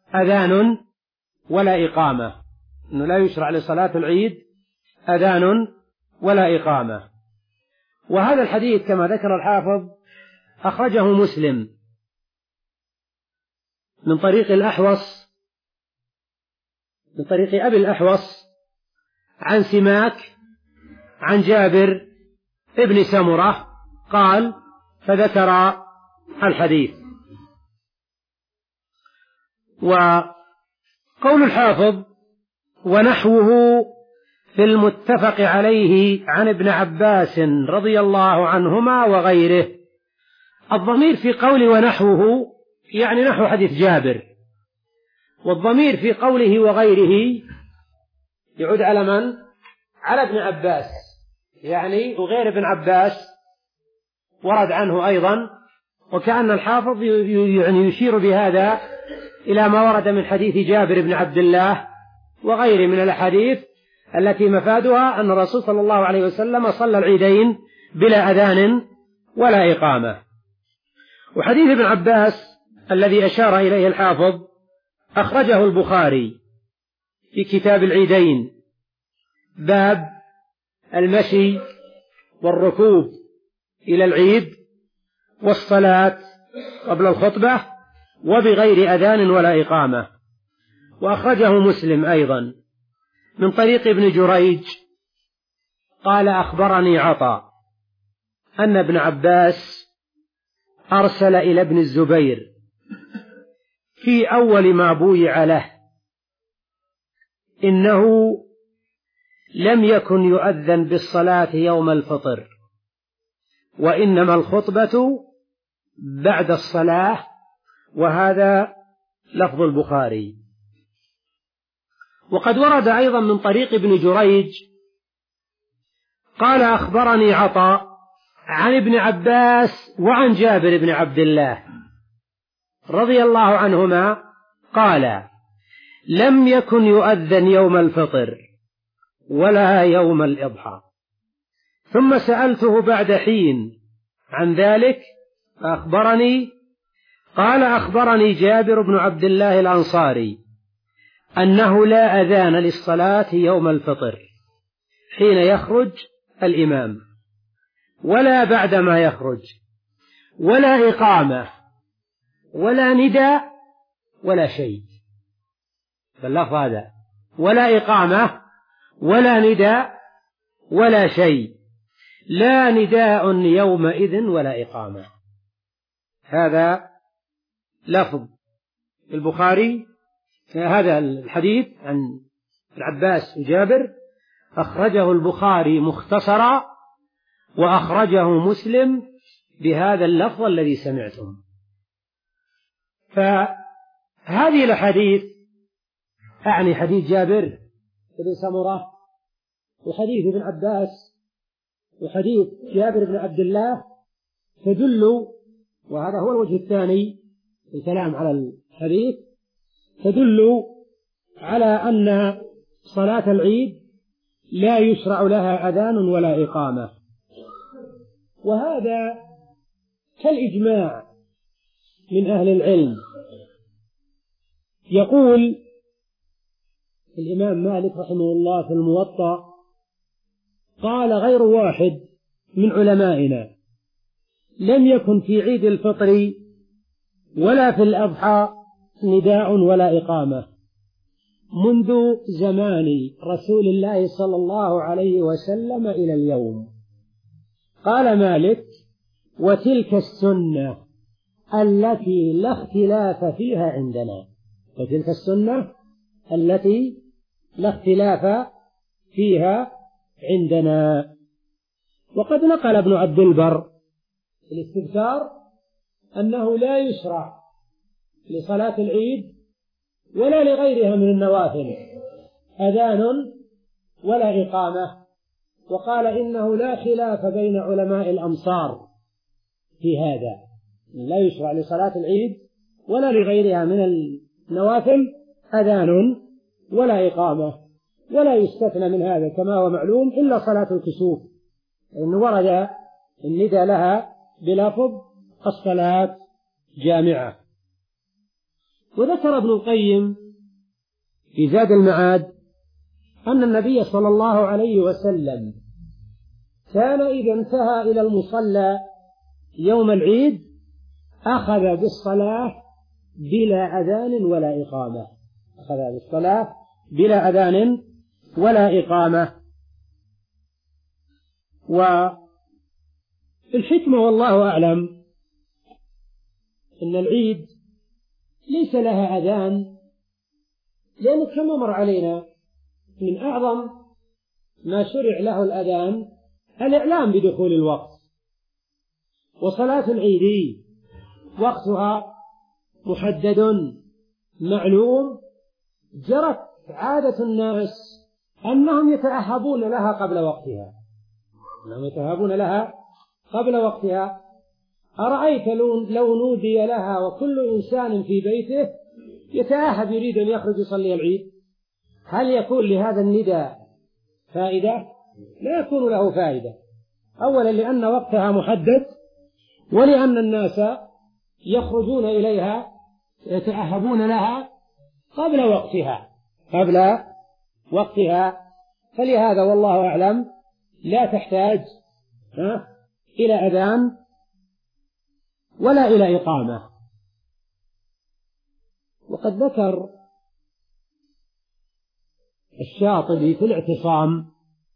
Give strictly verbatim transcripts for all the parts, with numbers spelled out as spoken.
أذان ولا إقامة، أنه لا يشرع لصلاة العيد أذان ولا إقامة. وهذا الحديث كما ذكر الحافظ أخرجه مسلم من طريق الأحوص من طريق أبي الأحوص عن سماك عن جابر ابن سمرة قال فذكر الحديث. وقول الحافظ ونحوه في المتفق عليه عن ابن عباس رضي الله عنهما وغيره. الضمير في قول ونحوه يعني نحو حديث جابر، والضمير في قوله وغيره يعود على من؟ على ابن عباس، يعني وغير ابن عباس ورد عنه أيضا. وكأن الحافظ يعني يشير بهذا إلى ما ورد من حديث جابر بن عبد الله وغيره من الأحاديث التي مفادها أن الرسول صلى الله عليه وسلم صلى العيدين بلا أذان ولا إقامة. وحديث ابن عباس الذي أشار إليه الحافظ أخرجه البخاري في كتاب العيدين، باب المشي والركوب إلى العيد والصلاة قبل الخطبة وبغير أذان ولا إقامة. وأخرجه مسلم أيضا من طريق ابن جريج قال أخبرني عطاء أن ابن عباس أرسل إلى ابن الزبير في أول ما بويع له إنه لم يكن يؤذن بالصلاة يوم الفطر، وإنما الخطبة بعد الصلاة، وهذا لفظ البخاري. وقد ورد أيضا من طريق ابن جريج قال أخبرني عطاء عن ابن عباس وعن جابر بن عبد الله رضي الله عنهما قال لم يكن يؤذن يوم الفطر ولا يوم الإضحى. ثم سألته بعد حين عن ذلك فأخبرني قال أخبرني جابر بن عبد الله الأنصاري أنه لا أذان للصلاة يوم الفطر حين يخرج الإمام ولا بعدما يخرج، ولا إقامة ولا نداء ولا شيء. باللفظ هذا ولا إقامة ولا نداء ولا شيء، لا نداء يومئذ ولا إقامة. هذا لفظ البخاري. هذا الحديث عن العباس وجابر أخرجه البخاري مختصرا، وأخرجه مسلم بهذا اللفظ الذي سمعتم. فهذه الحديث أعني حديث جابر بن سمرة وحديث ابن عباس وحديث جابر بن عبد الله تدل، وهذا هو الوجه الثاني في الكلام على الحديث، تدل على أن صلاة العيد لا يشرع لها أذان ولا إقامة. وهذا كالإجماع من أهل العلم. يقول الإمام مالك رحمه الله في الموطأ قال غير واحد من علمائنا لم يكن في عيد الفطر ولا في الأضحى نداء ولا إقامة منذ زمان رسول الله صلى الله عليه وسلم إلى اليوم. قال مالك وتلك السنة التي لا اختلاف فيها عندنا، وتلك السنة التي لا اختلاف فيها عندنا. وقد نقل ابن عبد البر في الاستذكار أنه لا يشرع لصلاة العيد ولا لغيرها من النوافل أذان ولا إقامة، وقال إنه لا خلاف بين علماء الأمصار في هذا، لا يشرع لصلاة العيد ولا لغيرها من النوافل أذان ولا إقامة، ولا يستثنى من هذا كما هو معلوم إلا صلاة الكسوف، إن ورد الندى لها بلفظ الصلاة جامعة. وذكر ابن القيم في زاد المعاد أن النبي صلى الله عليه وسلم كان إذا انتهى إلى المصلى يوم العيد أخذ بالصلاة بلا أذان ولا إقامة، أخذ بالصلاة بلا أذان ولا إقامة. والحكمة والله أعلم أن العيد ليس لها أذان، لأنه كما مر علينا من أعظم ما شرع له الأذان الإعلام بدخول الوقت. وصلاة العيد وقتها محدد معلوم، جرت عادة الناس أنهم يتأهبون لها قبل وقتها، أنهم يتأهبون لها قبل وقتها. أرأيت لو نودي لها وكل إنسان في بيته يتأهب يريد أن يخرج يصلي العيد، هل يكون لهذا النداء فائدة؟ لا يكون له فائدة. أولا لأن وقتها محدد، ولأن الناس يخرجون إليها يتأهبون لها قبل وقتها قبل وقتها فلهذا والله أعلم لا تحتاج إلى أذان ولا إلى إقامة. وقد ذكر الشاطبي في الاعتصام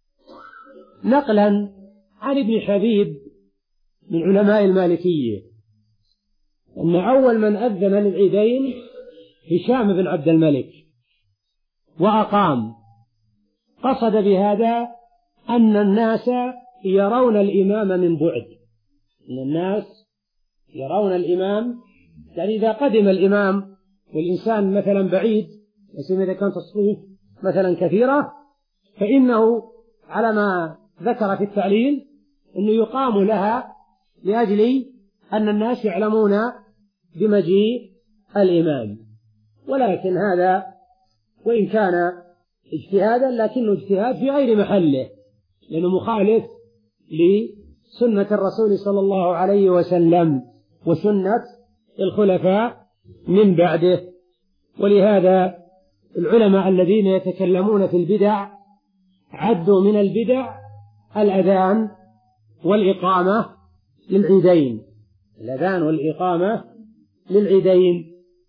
نقلا عن ابن حبيب من علماء المالكية أن أول من أذن للعيدين هشام بن عبد الملك وأقام، قصد بهذا أن الناس يرون الإمام من بعد، أن الناس يرون الإمام، يعني إذا قدم الإمام والإنسان مثلا بعيد، إذا كانت الصفوف مثلا كثيرة، فإنه على ما ذكر في التعليل أنه يقام لها لأجل أن الناس يعلمون بمجيء الإمام. ولكن هذا وإن كان اجتهادا لكنه اجتهاد في غير محله، لأنه مخالف لسنة الرسول صلى الله عليه وسلم وسنة الخلفاء من بعده. ولهذا العلماء الذين يتكلمون في البدع عدوا من البدع الأذان والإقامة للعيدين، الأذان والإقامة للعيدين.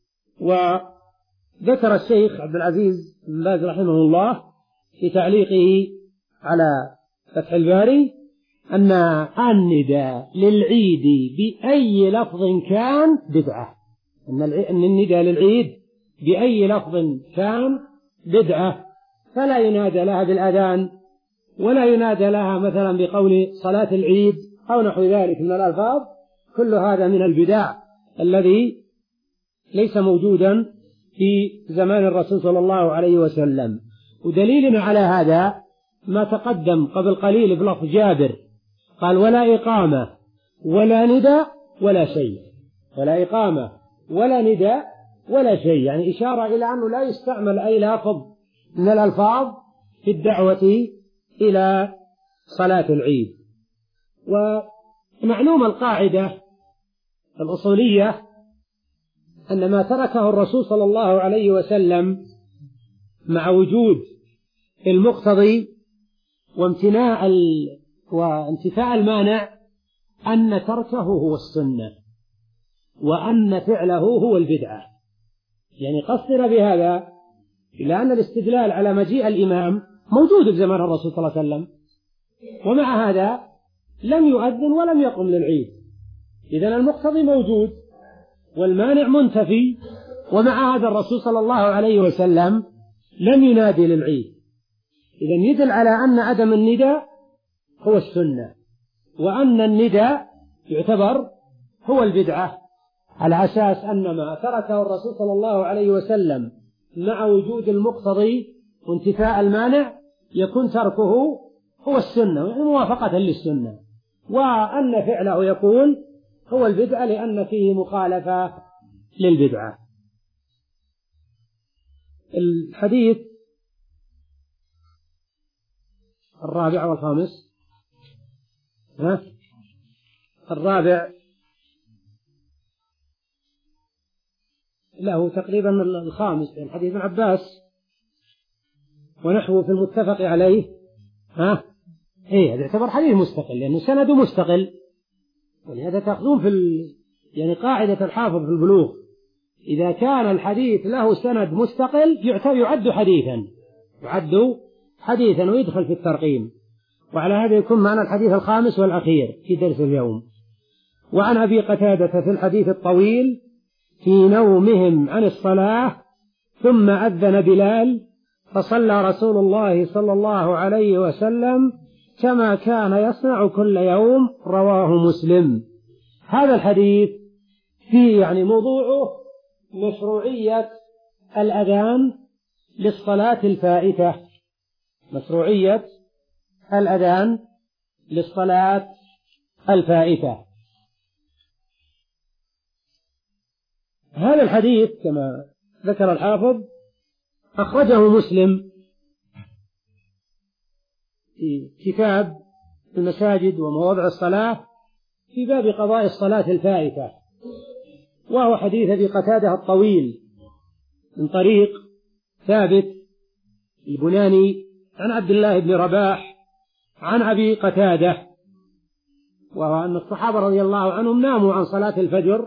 وذكر الشيخ عبد العزيز بن باز رحمه الله في تعليقه على فتح الباري أن النداء للعيد بأي لفظ كان بدعة، أن النداء للعيد بأي لفظ كان بدعة، فلا ينادى لها بالأذان ولا ينادى لها مثلا بقول صلاة العيد أو نحو ذلك من الألفاظ، كل هذا من البدع الذي ليس موجودا في زمان الرسول صلى الله عليه وسلم. ودليلنا على هذا ما تقدم قبل قليل بلفظ جابر، قال ولا إقامة ولا نداء ولا شيء، ولا إقامة ولا نداء ولا شيء، يعني إشارة إلى أنه لا يستعمل أي لفظ من الألفاظ في الدعوة إلى صلاة العيد. ومعلوم القاعدة الأصولية أن ما تركه الرسول صلى الله عليه وسلم مع وجود المقتضي وامتناء ال... وانتفاء المانع أن تركه هو السنة وأن فعله هو البدعة. يعني قصر بهذا إلى أن الاستدلال على مجيء الإمام موجود في زمان الرسول صلى الله عليه وسلم، ومع هذا لم يؤذن ولم يقم للعيد. إذن المقتضي موجود والمانع منتفي، ومع هذا الرسول صلى الله عليه وسلم لم ينادي للعيد. إذن يدل على أن عدم النداء هو السنة، وأن النداء يعتبر هو البدعة، على أساس أن ما تركه الرسول صلى الله عليه وسلم مع وجود المقتضي وانتفاء المانع يكون تركه هو السنة، يعني موافقة للسنة، وأن فعله يكون هو البدعة لأن فيه مخالفة للبدعة. الحديث الرابع والخامس، ها؟ الرابع له تقريبا الخامس من حديث ابن عباس ونحوه في المتفق عليه. ها إيه هذا يعتبر حديث مستقل لأنه سنده مستقل، ولهذا تأخذون في ال... يعني قاعدة الحافظ في البلوغ إذا كان الحديث له سند مستقل يعد حديثا يعد حديثا ويدخل في الترقيم. وعلى هذا يكون معنا الحديث الخامس والأخير في درس اليوم. وعن أبي قتادة في الحديث الطويل في نومهم عن الصلاة ثم أذن بلال فصلى رسول الله صلى الله عليه وسلم كما كان يصنع كل يوم، رواه مسلم. هذا الحديث فيه يعني موضوعه مشروعية الأذان للصلاة الفائتة، مشروعية الأذان للصلاة الفائتة. هذا الحديث كما ذكر الحافظ أخرجه مسلم في كتاب المساجد ومواضع الصلاة في باب قضاء الصلاة الفائتة، وهو حديث أبي قتادة الطويل من طريق ثابت البناني عن عبد الله بن رباح عن أبي قتادة، وهو أن الصحابة رضي الله عنهم ناموا عن صلاة الفجر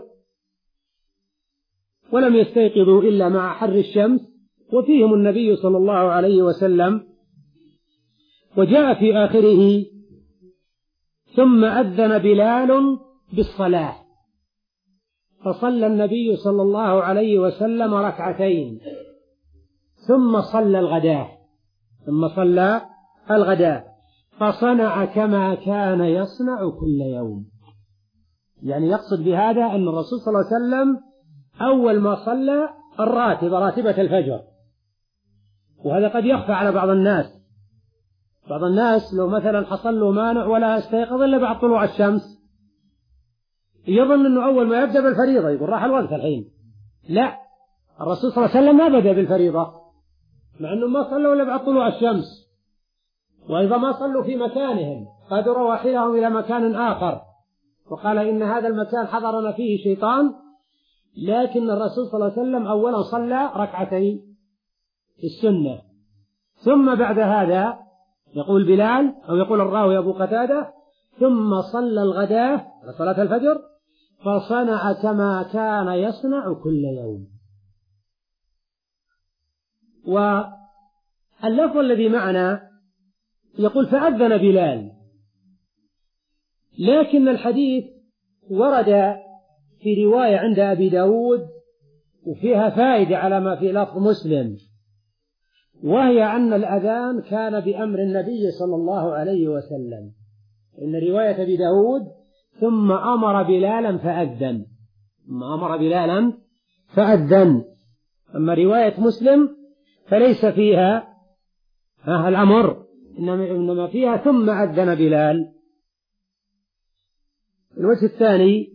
ولم يستيقظوا إلا مع حر الشمس، وفيهم النبي صلى الله عليه وسلم. وجاء في آخره ثم أذن بلال بالصلاة فصلى النبي صلى الله عليه وسلم ركعتين ثم صلى الغداة ثم صلى الغداة فصنع كما كان يصنع كل يوم. يعني يقصد بهذا أن الرسول صلى الله عليه وسلم أول ما صلى الراتب راتبة الفجر، وهذا قد يخفى على بعض الناس. بعض الناس لو مثلا حصل له مانع ولا استيقظ إلا بعد طلوع الشمس يظن أنه أول ما يبدأ بالفريضة يقول راح الوقت الحين. لا، الرسول صلى الله عليه وسلم ما بدأ بالفريضة مع أنه ما صلوا إلا بعد طلوع الشمس، وإذا ما صلوا في مكانهم قد رواحلهم إلى مكان آخر وقال إن هذا المكان حضرنا فيه شيطان، لكن الرسول صلى الله عليه وسلم أولا صلى ركعتين في السنة، ثم بعد هذا يقول بلال أو يقول الراوي أبو قتادة ثم صلى الغداة صلاة الفجر فصنع كما كان يصنع كل يوم. واللفظ الذي معنا يقول فأذن بلال، لكن الحديث ورد في رواية عند أبي داود وفيها فائدة على ما في لفظ مسلم، وهي أن الأذان كان بأمر النبي صلى الله عليه وسلم. إن رواية أبي داود ثم أمر بلالا فأذن ثم أمر بلالا فأذن أما رواية مسلم فليس فيها الأمر، إنما فيها ثم أذن بلال. الوجه الثاني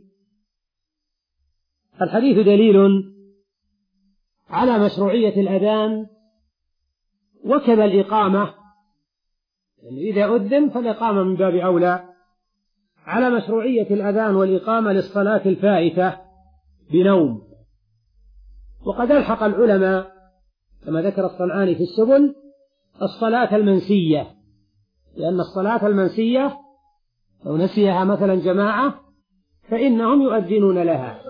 الحديث دليل على مشروعية الأذان وكذا الإقامة، يعني إذا أذن فالإقامة من باب أولى، على مشروعية الأذان والإقامة للصلاة الفائتة بنوم. وقد ألحق العلماء كما ذكر الصنعاني في السبل الصلاة المنسية، لأن الصلاة المنسية لو نسيها مثلا جماعة فإنهم يؤذنون لها.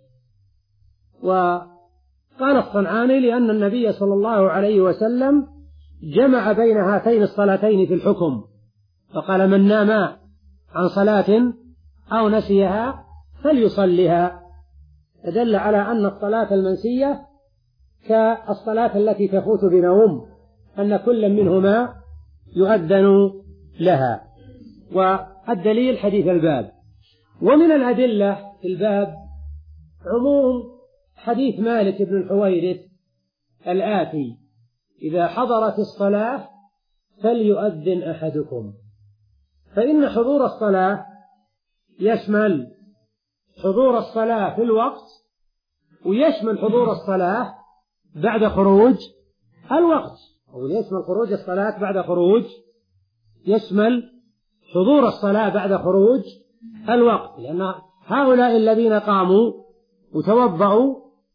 وقال الصنعاني لأن النبي صلى الله عليه وسلم جمع بين هاتين الصلاتين في الحكم، فقال من نام عن صلاة أو نسيها فليصلها، فدل على أن الصلاة المنسية كالصلاة التي تفوت بنوم، أن كل منهما يؤذن لها. والدليل حديث الباب. ومن الأدلة في الباب عموم حديث مالك بن الحويرث الآتي: إذا حضرت الصلاة فليؤذن أحدكم. فإن حضور الصلاة يشمل حضور الصلاة في الوقت، ويشمل حضور الصلاة بعد خروج الوقت، أو يشمل خروج الصلاة بعد خروج يشمل حضور الصلاة بعد خروج الوقت، لأن هؤلاء الذين قاموا وتوضأوا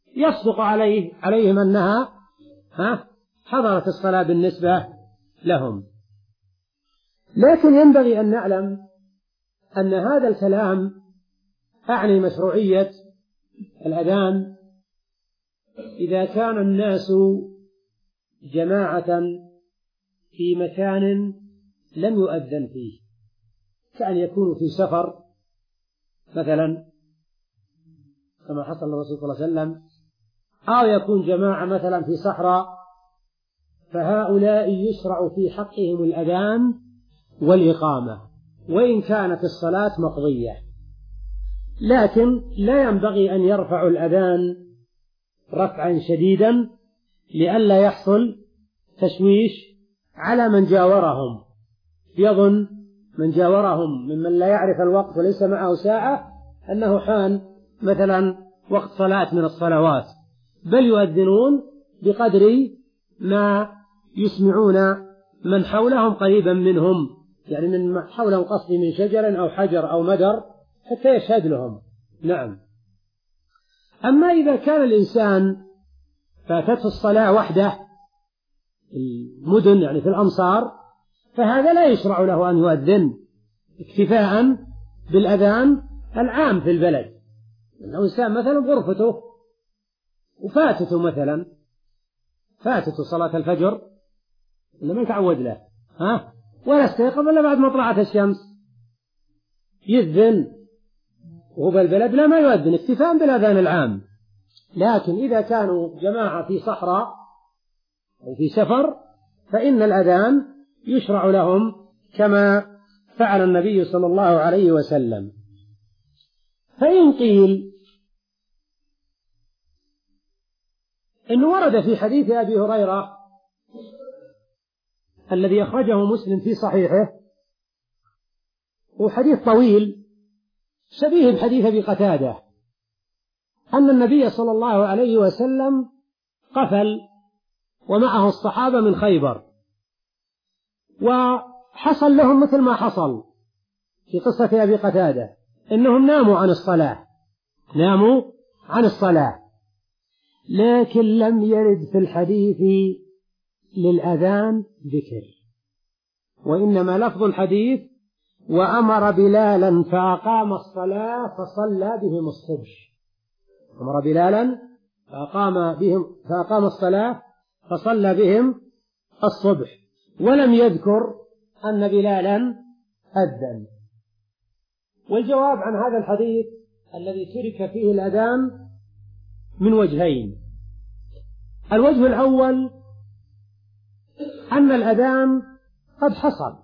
يصدق عليه عليهم أنها ها حضرت الصلاة بالنسبة لهم. لكن ينبغي أن نعلم أن هذا الكلام أعني مشروعية الأذان إذا كان الناس جماعة في مكان لم يؤذن فيه، كأن يكونوا في سفر مثلا كما حصل للرسول صلى الله عليه وسلم، أو يكون جماعة مثلا في صحراء، فهؤلاء يشرع في حقهم الأذان والإقامة وإن كانت الصلاة مقضية، لكن لا ينبغي أن يرفعوا الأذان رفعا شديدا لئلا يحصل تشويش على من جاورهم، يظن من جاورهم ممن لا يعرف الوقت وليس معه ساعة أنه حان مثلا وقت صلاة من الصلوات، بل يؤذنون بقدر ما يسمعون من حولهم قريبا منهم، يعني من حولهم قصدي من شجر أو حجر أو مدر حتى يشهد لهم. نعم. أما إذا كان الإنسان فاتته الصلاة وحده المدن يعني في الأمصار، فهذا لا يشرع له أن يؤذن اكتفاء بالأذان العام في البلد. لو إنسان مثلا غرفته وفاتته مثلا فاتته صلاة الفجر إلا ما يتعود له ها ولا استيقظ إلا بعد مطلعة الشمس، يذن وهو بالبلد لا ما يؤذن اكتفاء بالأذان العام. لكن إذا كانوا جماعة في صحراء أو في سفر فإن الأذان يشرع لهم كما فعل النبي صلى الله عليه وسلم. فإن قيل إنه ورد في حديث أبي هريرة الذي أخرجه مسلم في صحيحه، وحديث طويل شبيه بحديث أبي قتادة، أن النبي صلى الله عليه وسلم قفل ومعه الصحابة من خيبر، وحصل لهم مثل ما حصل في قصة أبي قتادة، إنهم ناموا عن الصلاة ناموا عن الصلاة لكن لم يرد في الحديث للأذان ذكر، وإنما لفظ الحديث وأمر بلالا فأقام الصلاة فصلى بهم الصبح، أمر بلالا فأقام بهم فأقام الصلاة فصلى بهم الصبح، ولم يذكر أن بلالا أذن. والجواب عن هذا الحديث الذي ترك فيه الأذان من وجهين. الوجه الأول أن الأذان قد حصل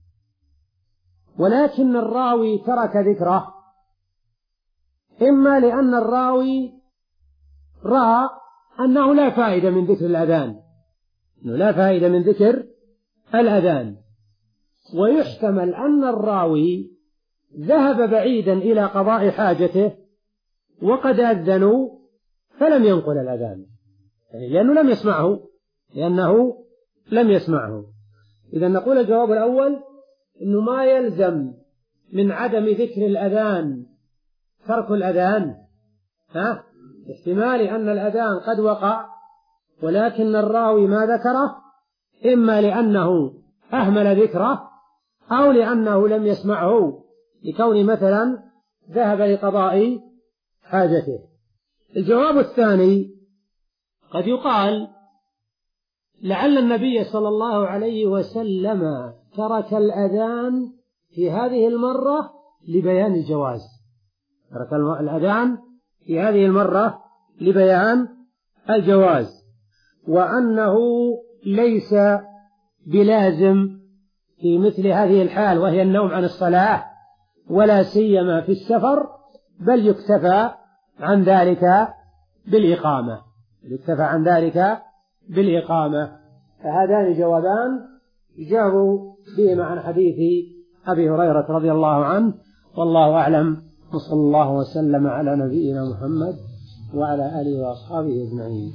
ولكن الراوي ترك ذكره، إما لأن الراوي رأى أنه لا فائدة من ذكر الأذان أنه لا فائدة من ذكر الأذان، ويحتمل أن الراوي ذهب بعيدا إلى قضاء حاجته وقد أذنوا فلم ينقل الأذان، يعني لأنه لم يسمعه لأنه لم يسمعه. إذا نقول الجواب الأول إنه ما يلزم من عدم ذكر الأذان ترك الأذان، ها احتمال أن الأذان قد وقع ولكن الراوي ما ذكره، إما لأنه أهمل ذكره أو لأنه لم يسمعه لكون مثلا ذهب لقضاء حاجته. الجواب الثاني قد يقال لعل النبي صلى الله عليه وسلم ترك الأذان في هذه المرة لبيان الجواز، ترك الأذان في هذه المرة لبيان الجواز، وأنه ليس بلازم في مثل هذه الحال وهي النوم عن الصلاة ولا سيما في السفر، بل يكتفى عن ذلك بالإقامة يكتفى عن ذلك بالإقامة. فهذان جوابان جاءوا بهما عن حديث أبي هريرة رضي الله عنه، والله أعلم، وصلى الله وسلم على نبينا محمد وعلى آله وأصحابه أجمعين.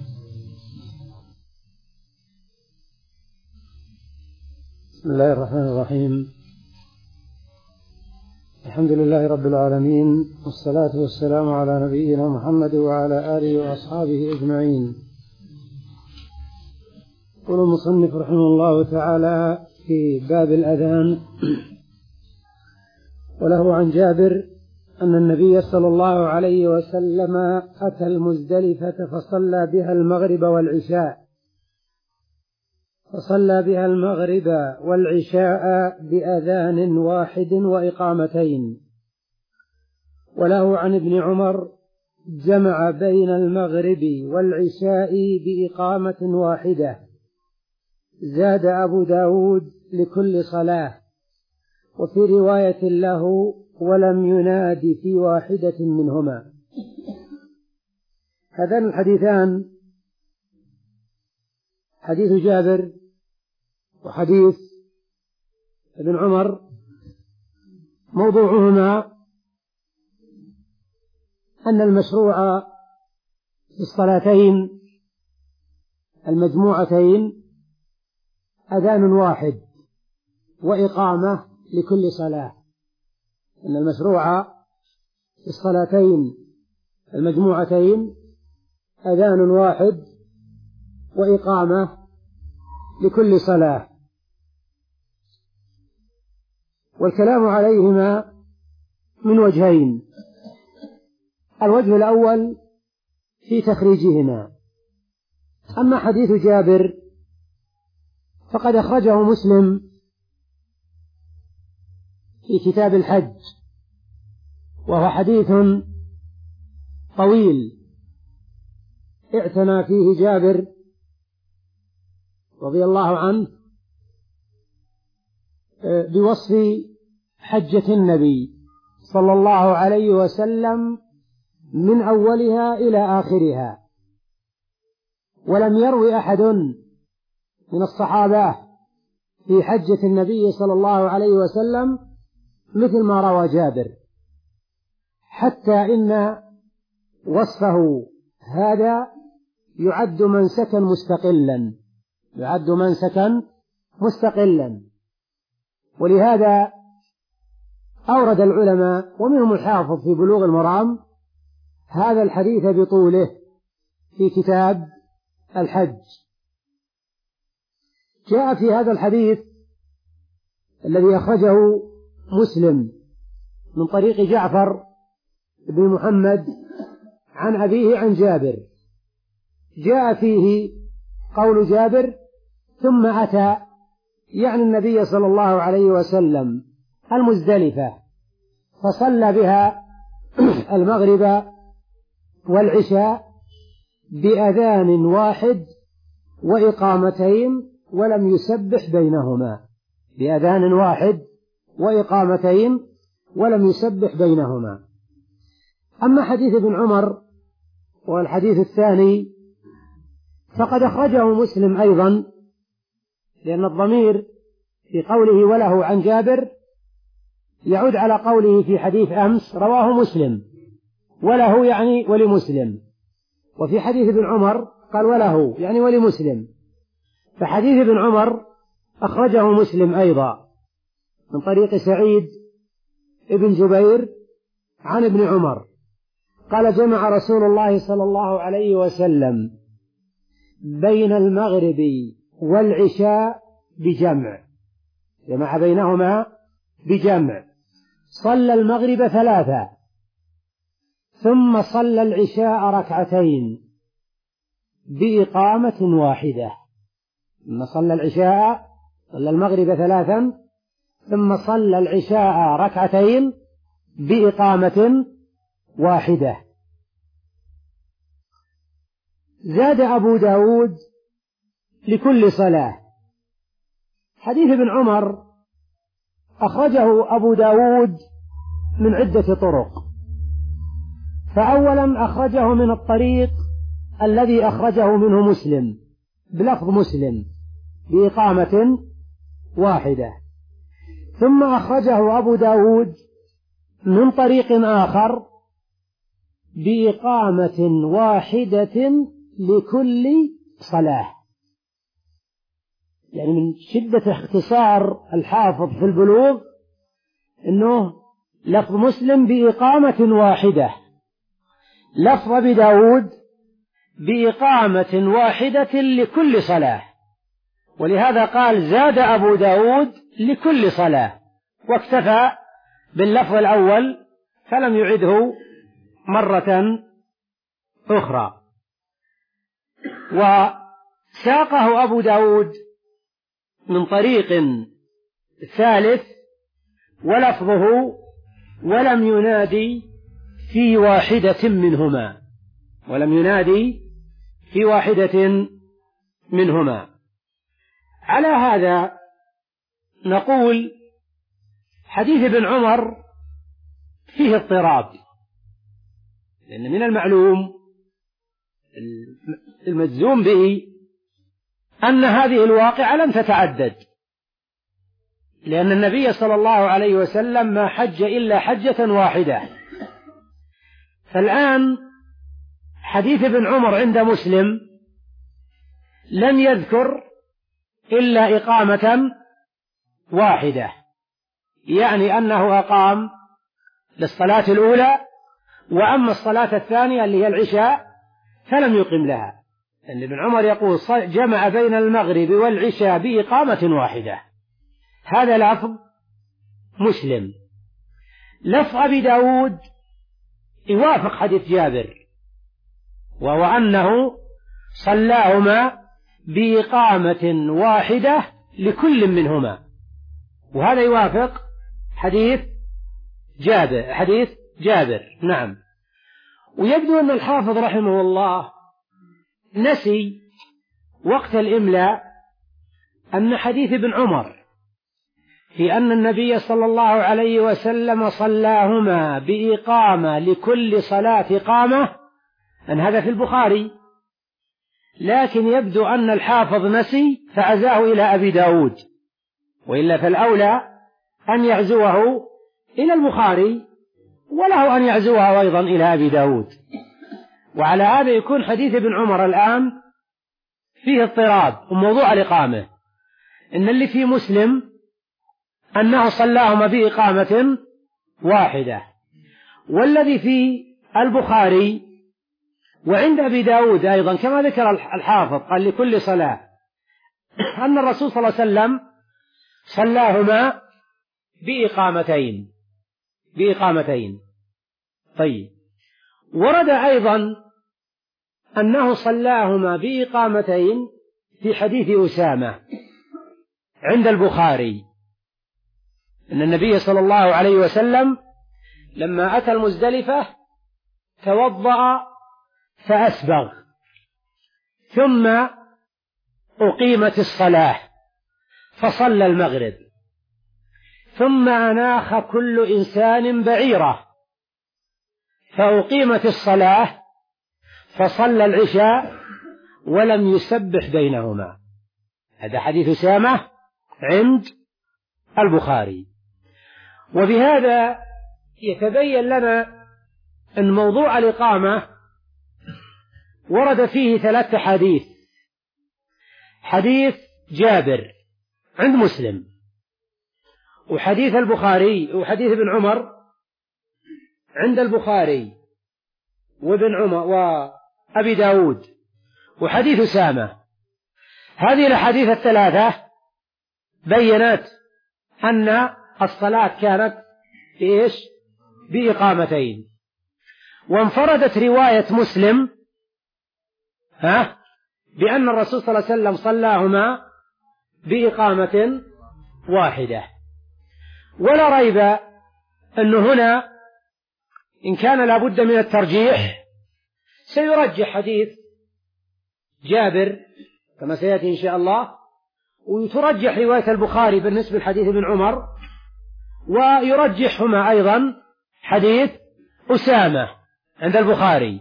بسم الله الرحمن الرحيم. الحمد لله رب العالمين، والصلاة والسلام على نبينا محمد وعلى آله وأصحابه أجمعين. يقول المصنف رحمه الله تعالى في باب الأذان: وله عن جابر أن النبي صلى الله عليه وسلم أتى المزدلفة فصلى بها المغرب والعشاء فصلى بها المغرب والعشاء بأذان واحد وإقامتين. وله عن ابن عمر: جمع بين المغرب والعشاء بإقامة واحدة. زاد أبو داود: لكل صلاة. وفي رواية له: ولم يناد في واحدة منهما. هذان الحديثان، حديث جابر وحديث ابن عمر، موضوعهما أن المشروع في الصلاتين المجموعتين أذان واحد وإقامة لكل صلاة. أن المشروع في الصلاتين المجموعتين أذان واحد وإقامة لكل صلاة. والكلام عليهما من وجهين: الوجه الأول في تخريجهما. أما حديث جابر فقد أخرجه مسلم في كتاب الحج، وهو حديث طويل اعتنى فيه جابر رضي الله عنه بوصف حجة النبي صلى الله عليه وسلم من أولها إلى آخرها. ولم يروي أحد من الصحابة في حجة النبي صلى الله عليه وسلم مثل ما روى جابر، حتى إن وصفه هذا يعد منسكا مستقلا يعد منسكا مستقلا ولهذا أورد العلماء ومنهم الحافظ في بلوغ المرام هذا الحديث بطوله في كتاب الحج. جاء في هذا الحديث الذي أخرجه مسلم من طريق جعفر بن محمد عن أبيه عن جابر، جاء فيه قول جابر: ثم أتى، يعني النبي صلى الله عليه وسلم، المزدلفة فصلى بها المغرب والعشاء بأذان واحد وإقامتين ولم يسبح بينهما بأذان واحد وإقامتين ولم يسبح بينهما. أما حديث ابن عمر والحديث الثاني فقد أخرجه مسلم أيضا، لأن الضمير في قوله وله عن جابر يعود على قوله في حديث أمس رواه مسلم، وله يعني ولمسلم. وفي حديث ابن عمر قال وله يعني ولمسلم، فحديث ابن عمر أخرجه مسلم أيضا من طريق سعيد ابن جبير عن ابن عمر قال: جمع رسول الله صلى الله عليه وسلم بين المغرب والعشاء بجمع جمع بينهما بجمع صلى المغرب ثلاثة ثم صلى العشاء ركعتين بإقامة واحدة. ثم صلى العشاء صلى المغرب ثلاثا ثم صلى العشاء ركعتين بإقامة واحدة. زاد أبو داود: لكل صلاة. حديث ابن عمر أخرجه أبو داود من عدة طرق. فأولا أخرجه من الطريق الذي أخرجه منه مسلم بلفظ مسلم بإقامة واحدة، ثم أخرجه أبو داود من طريق آخر بإقامة واحدة لكل صلاة. يعني من شدة اختصار الحافظ في البلوغ أنه لفظ مسلم بإقامة واحدة، لفظ أبي داود بإقامة واحدة لكل صلاة، ولهذا قال زاد أبو داود لكل صلاة، واكتفى باللفظ الأول فلم يعده مرة أخرى. وساقه أبو داود من طريق ثالث ولفظه ولم ينادي في واحدة منهما، ولم ينادي في واحدة منهما. على هذا نقول حديث ابن عمر فيه اضطراب، لأن من المعلوم المجزوم به أن هذه الواقعة لم تتعدد، لأن النبي صلى الله عليه وسلم ما حج إلا حجة واحدة. فالآن حديث ابن عمر عند مسلم لم يذكر إلا إقامة واحدة، يعني أنه أقام للصلاة الأولى، وأما الصلاة الثانية اللي هي العشاء فلم يقم لها، لأن ابن عمر يقول جمع بين المغرب والعشاء بإقامة واحدة. هذا لفظ مسلم. لفظ أبي داود يوافق حديث جابر، وهو أنه صلاهما بإقامة واحدة لكل منهما، وهذا يوافق حديث جابر حديث جابر نعم. ويبدو أن الحافظ رحمه الله نسي وقت الإملاء أن حديث ابن عمر في أن النبي صلى الله عليه وسلم صلاهما بإقامة لكل صلاة إقامة أن هذا في البخاري، لكن يبدو أن الحافظ نسي فعزاه إلى أبي داود، وإلا فالأولى أن يعزوه إلى البخاري، وله أن يعزوه أيضا إلى أبي داود. وعلى هذا يكون حديث ابن عمر الآن فيه اضطراب وموضوع الإقامة، إن اللي في مسلم أنه صلاهما بإقامة واحدة، والذي في البخاري وعند أبي داود أيضا كما ذكر الحافظ قال لكل صلاة أن الرسول صلى الله عليه وسلم صلاهما بإقامتين بإقامتين طيب. ورد أيضا أنه صلاهما بإقامتين في حديث أسامة عند البخاري، أن النبي صلى الله عليه وسلم لما أتى المزدلفة توضأ فأسبغ، ثم أقيمت الصلاة فصلى المغرب، ثم أناخ كل إنسان بعيره فأقيمت الصلاة فصلى العشاء ولم يسبح بينهما. هذا حديث أسامة عند البخاري. وبهذا يتبين لنا أن موضوع الإقامة ورد فيه ثلاث حديث: حديث جابر عند مسلم، وحديث البخاري وحديث ابن عمر عند البخاري وابن عمر وأبي داود، وحديث أسامة. هذه الأحاديث الثلاثة بيّنت أن الصلاة كانت بإيش؟ بإقامتين. وانفردت رواية مسلم ها بأن الرسول صلى الله عليه وسلم صلاهما بإقامة واحدة. ولا ريب أنه هنا إن كان لابد من الترجيح سيرجح حديث جابر كما سيأتي إن شاء الله، وترجح رواية البخاري بالنسبة لحديث ابن عمر، ويرجحهما أيضا حديث أسامة عند البخاري.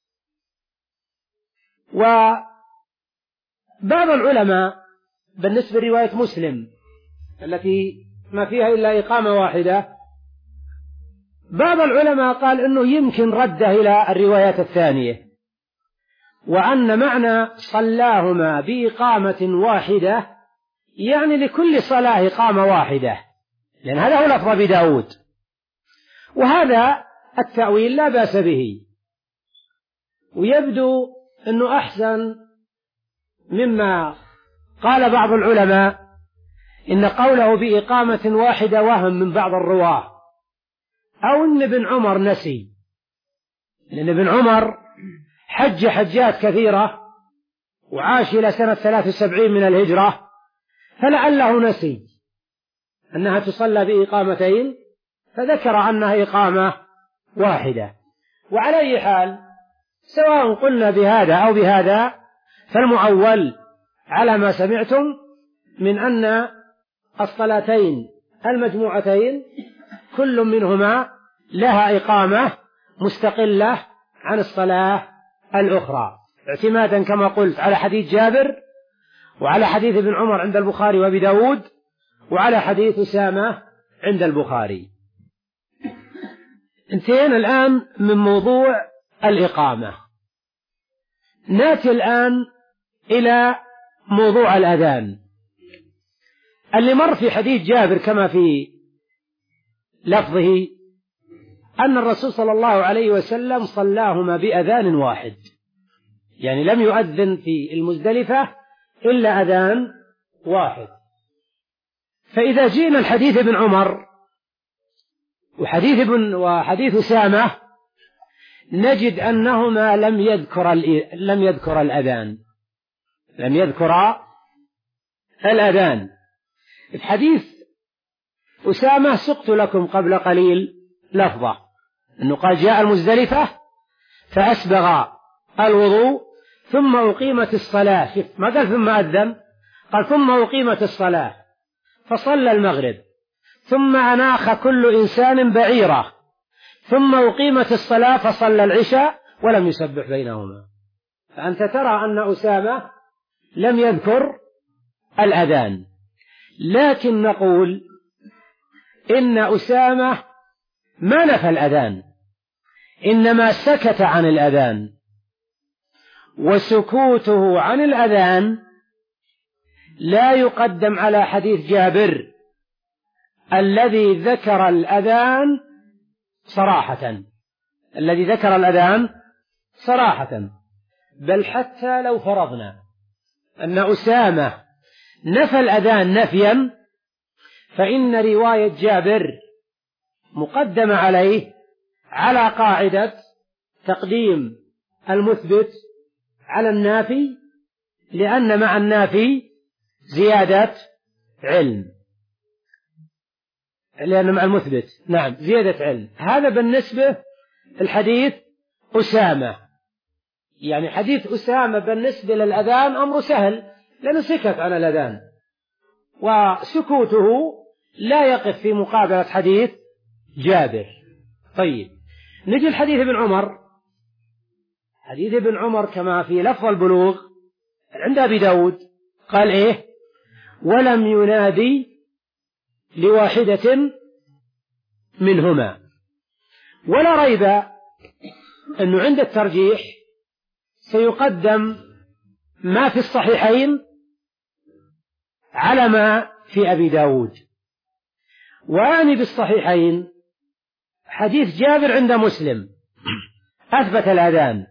وبعض العلماء بالنسبة لرواية مسلم التي ما فيها إلا إقامة واحدة، بعض العلماء قال إنه يمكن رده إلى الروايات الثانية، وأن معنى صلاهما بإقامة واحدة يعني لكل صلاة إقامة واحدة، لأن هذا هو لفظ أبي داود. وهذا التأويل لا بأس به، ويبدو أنه أحسن مما قال بعض العلماء إن قوله بإقامة واحدة وهم من بعض الرواة، أو أن ابن عمر نسي، لأن ابن عمر حج حجات كثيرة وعاش إلى سنة ثلاث وسبعين من الهجرة، فلعله نسي أنها تصلى بإقامتين فذكر أنها إقامة واحدة. وعلى أي حال سواء قلنا بهذا أو بهذا فالمعول على ما سمعتم من أن الصلاتين المجموعتين كل منهما لها إقامة مستقلة عن الصلاة الأخرى، اعتمادا كما قلت على حديث جابر، وعلى حديث ابن عمر عند البخاري وابي داود، وعلى حديث أسامة عند البخاري. انتهينا الآن من موضوع الإقامة. نأتي الآن إلى موضوع الأذان اللي مر في حديث جابر كما في لفظه أن الرسول صلى الله عليه وسلم صلاهما بأذان واحد، يعني لم يؤذن في المزدلفة إلا أذان واحد. فإذا جئنا الحديث ابن عمر وحديث ابن وحديث أسامة نجد أنهما لم يذكر لم يذكر الأذان لم يذكر الأذان. في حديث أسامة سقت لكم قبل قليل لفظة أنه قال جاء المزدلفة فأسبغ الوضوء ثم أقيمت الصلاة، شوف ما قال ثم أذن، قال ثم أقيمت الصلاة فصلى المغرب ثم أناخ كل إنسان بعيره ثم أقيمت الصلاة فصلى العشاء ولم يسبح بينهما. فأنت ترى أن أسامة لم يذكر الأذان، لكن نقول إن أسامة ما نفى الأذان، إنما سكت عن الأذان، وسكوته عن الأذان لا يقدم على حديث جابر الذي ذكر الأذان صراحة الذي ذكر الأذان صراحة بل حتى لو فرضنا أن أسامة نفى الأذان نفيا فإن رواية جابر مقدمة عليه على قاعدة تقديم المثبت على النافي، لأن مع النافي زيادة علم، لأن مع المثبت نعم زيادة علم. هذا بالنسبة الحديث أسامة، يعني حديث أسامة بالنسبة للأذان أمر سهل لأنه سكت عن الأذان، وسكوته لا يقف في مقابلة حديث جابر. طيب نجي الحديث ابن عمر. حديث ابن عمر كما في لفظ البلوغ عند أبي داود قال إيه؟ ولم ينادي لواحدة منهما. ولا ريب أنه عند الترجيح سيقدم ما في الصحيحين على ما في أبي داود. وأعني بالصحيحين حديث جابر عند مسلم أثبت الأذان،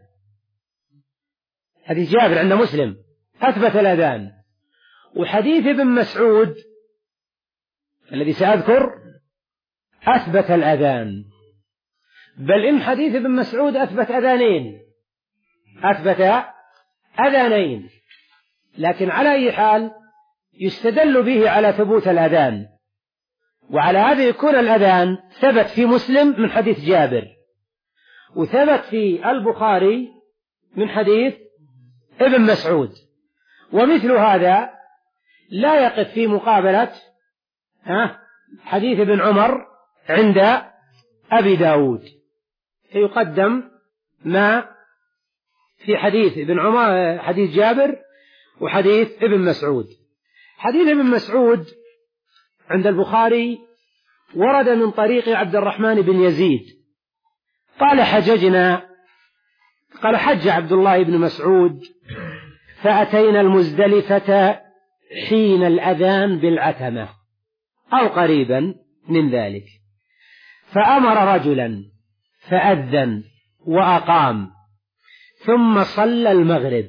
حديث جابر عند مسلم أثبت الأذان، وحديث ابن مسعود الذي سأذكر أثبت الأذان، بل إن حديث ابن مسعود أثبت أذانين أثبت أذانين لكن على أي حال يستدل به على ثبوت الأذان، وعلى هذا يكون الأذان ثبت في مسلم من حديث جابر، وثبت في البخاري من حديث ابن مسعود، ومثل هذا لا يقف في مقابلة ها حديث ابن عمر عند أبي داود، فيقدم ما في حديث ابن عمر حديث جابر وحديث ابن مسعود. حديث ابن مسعود عند البخاري ورد من طريق عبد الرحمن بن يزيد قال حججنا قال حج عبد الله بن مسعود فأتينا المزدلفة حين الأذان بالعتمة أو قريبا من ذلك، فأمر رجلا فأذن وأقام، ثم صلى المغرب،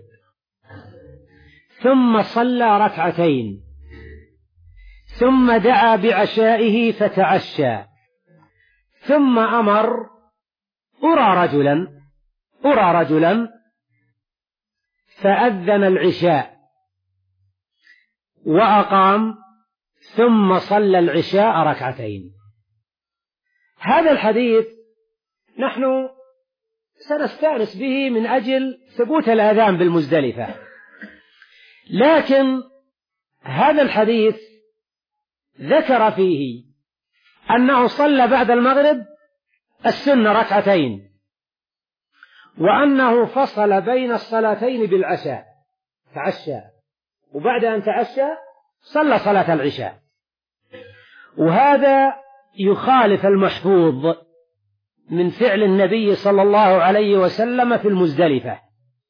ثم صلى ركعتين، ثم دعا بعشائه فتعشى، ثم أمر أرى رجلا أرى رجلا فأذن العشاء وأقام، ثم صلى العشاء ركعتين. هذا الحديث نحن سنستأنس به من أجل ثبوت الأذان بالمزدلفة، لكن هذا الحديث ذكر فيه أنه صلى بعد المغرب السنة ركعتين، وأنه فصل بين الصلاتين بالعشاء، تعشى، وبعد أن تعشى صلى صلاة العشاء، وهذا يخالف المحفوظ من فعل النبي صلى الله عليه وسلم في المزدلفة.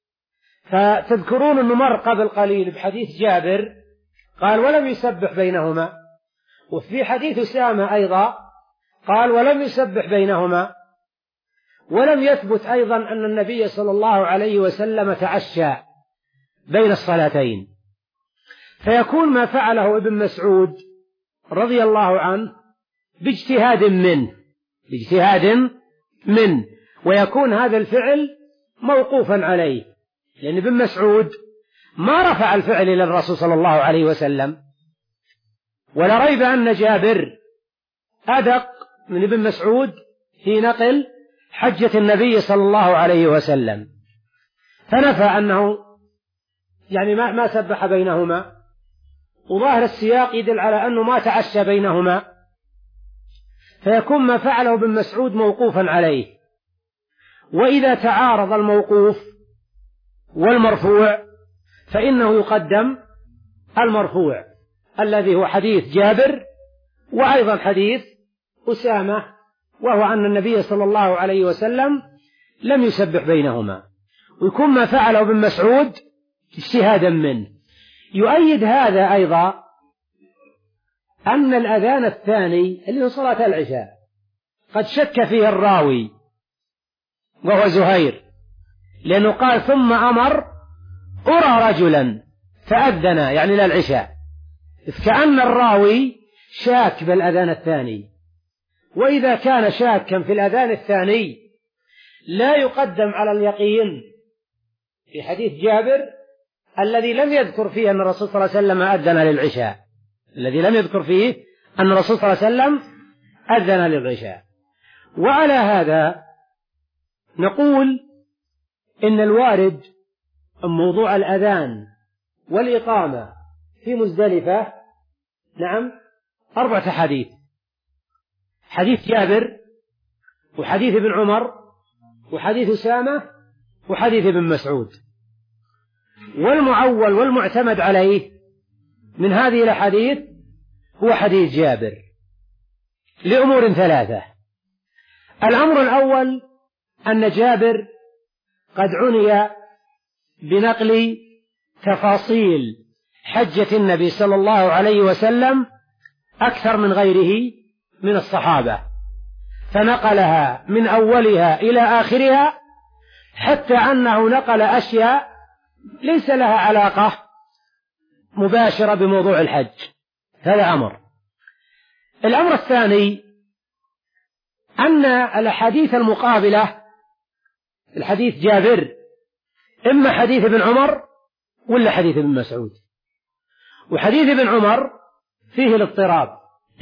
فتذكرون أنه مر قبل قليل بحديث جابر قال ولم يسبح بينهما، وفي حديث أسامة أيضا قال ولم يسبح بينهما، ولم يثبت أيضا أن النبي صلى الله عليه وسلم تعشى بين الصلاتين. فيكون ما فعله ابن مسعود رضي الله عنه باجتهاد منه باجتهاد منه ويكون هذا الفعل موقوفا عليه، لأن ابن مسعود ما رفع الفعل إلى الرسول صلى الله عليه وسلم، ولا ريب أن جابر أدق من ابن مسعود في نقل حجة النبي صلى الله عليه وسلم، فنفى أنه يعني ما, ما سبح بينهما، وظاهر السياق يدل على أنه ما تعشى بينهما، فيكون ما فعله ابن مسعود موقوفا عليه. وإذا تعارض الموقوف والمرفوع فإنه يقدم المرفوع الذي هو حديث جابر، وأيضا حديث أسامة، وهو أن النبي صلى الله عليه وسلم لم يسبح بينهما، ويكون ما فعله ابن مسعود اجتهادا منه. يؤيد هذا أيضا أن الأذان الثاني اللي هو صلاة العشاء قد شك فيه الراوي وهو زهير، لأنه قال ثم أمر أرى رجلا فأذن يعني للعشاء، كأن الراوي شاك بالأذان الثاني، وإذا كان شاكا في الأذان الثاني لا يقدم على اليقين في حديث جابر الذي لم يذكر فيه أن الرسول صلى الله عليه وسلم أذن للعشاء الذي لم يذكر فيه أن الرسول صلى الله عليه وسلم أذن للعشاء. وعلى هذا نقول إن الوارد موضوع الأذان والإقامة في مزدلفة نعم أربعة حديث: حديث جابر، وحديث ابن عمر، وحديث أسامة، وحديث ابن مسعود. والمعول والمعتمد عليه من هذه الأحاديث هو حديث جابر لأمور ثلاثة. الأمر الأول أن جابر قد عني بنقل تفاصيل حجة النبي صلى الله عليه وسلم أكثر من غيره من الصحابة، فنقلها من أولها إلى آخرها، حتى أنه نقل أشياء ليس لها علاقة مباشرة بموضوع الحج. هذا أمر. الأمر الثاني أن الأحاديث المقابلة الحديث جابر إما حديث ابن عمر ولا حديث ابن مسعود، وحديث ابن عمر فيه الاضطراب،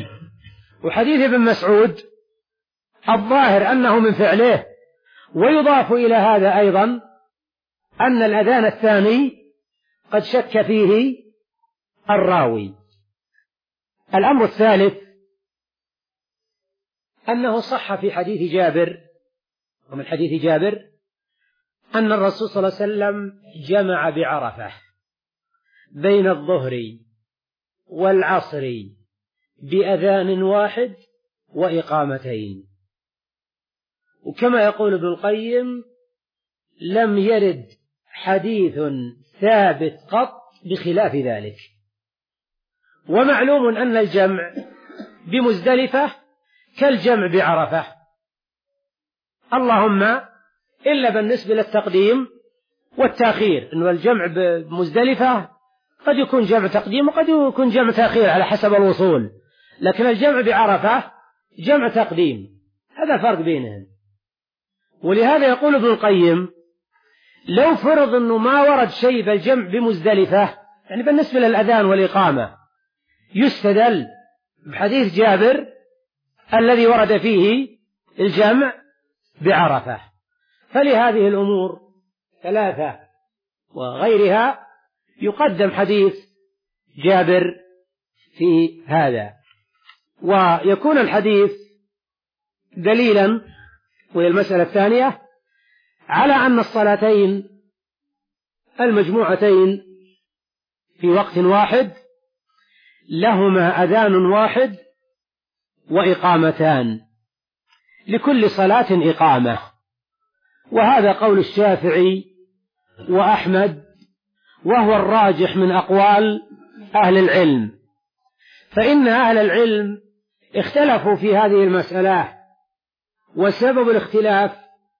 وحديث ابن مسعود الظاهر أنه من فعله. ويضاف إلى هذا أيضا أن الأذان الثاني قد شك فيه الراوي. الأمر الثالث أنه صح في حديث جابر، ومن حديث جابر أن الرسول صلى الله عليه وسلم جمع بعرفة بين الظهر والعصر بأذان واحد وإقامتين. وكما يقول ابن القيم لم يرد حديث ثابت قط بخلاف ذلك. ومعلوم أن الجمع بمزدلفة كالجمع بعرفة، اللهم إلا بالنسبة للتقديم والتأخير، إنه الجمع بمزدلفة قد يكون جمع تقديم وقد يكون جمع تأخير على حسب الوصول، لكن الجمع بعرفة جمع تقديم، هذا الفرق بينهم. ولهذا يقول ابن القيم لو فرض أنه ما ورد شيء بالجمع بمزدلفة، يعني بالنسبة للأذان والإقامة، يستدل بحديث جابر الذي ورد فيه الجمع بعرفة. فلهذه الأمور ثلاثة وغيرها يقدم حديث جابر في هذا، ويكون الحديث دليلا، وهي المسألة الثانية، على أن الصلاتين المجموعتين في وقت واحد لهما أذان واحد وإقامتان، لكل صلاة إقامة، وهذا قول الشافعي وأحمد، وهو الراجح من أقوال أهل العلم، فإن أهل العلم اختلفوا في هذه المسألة، وسبب الاختلاف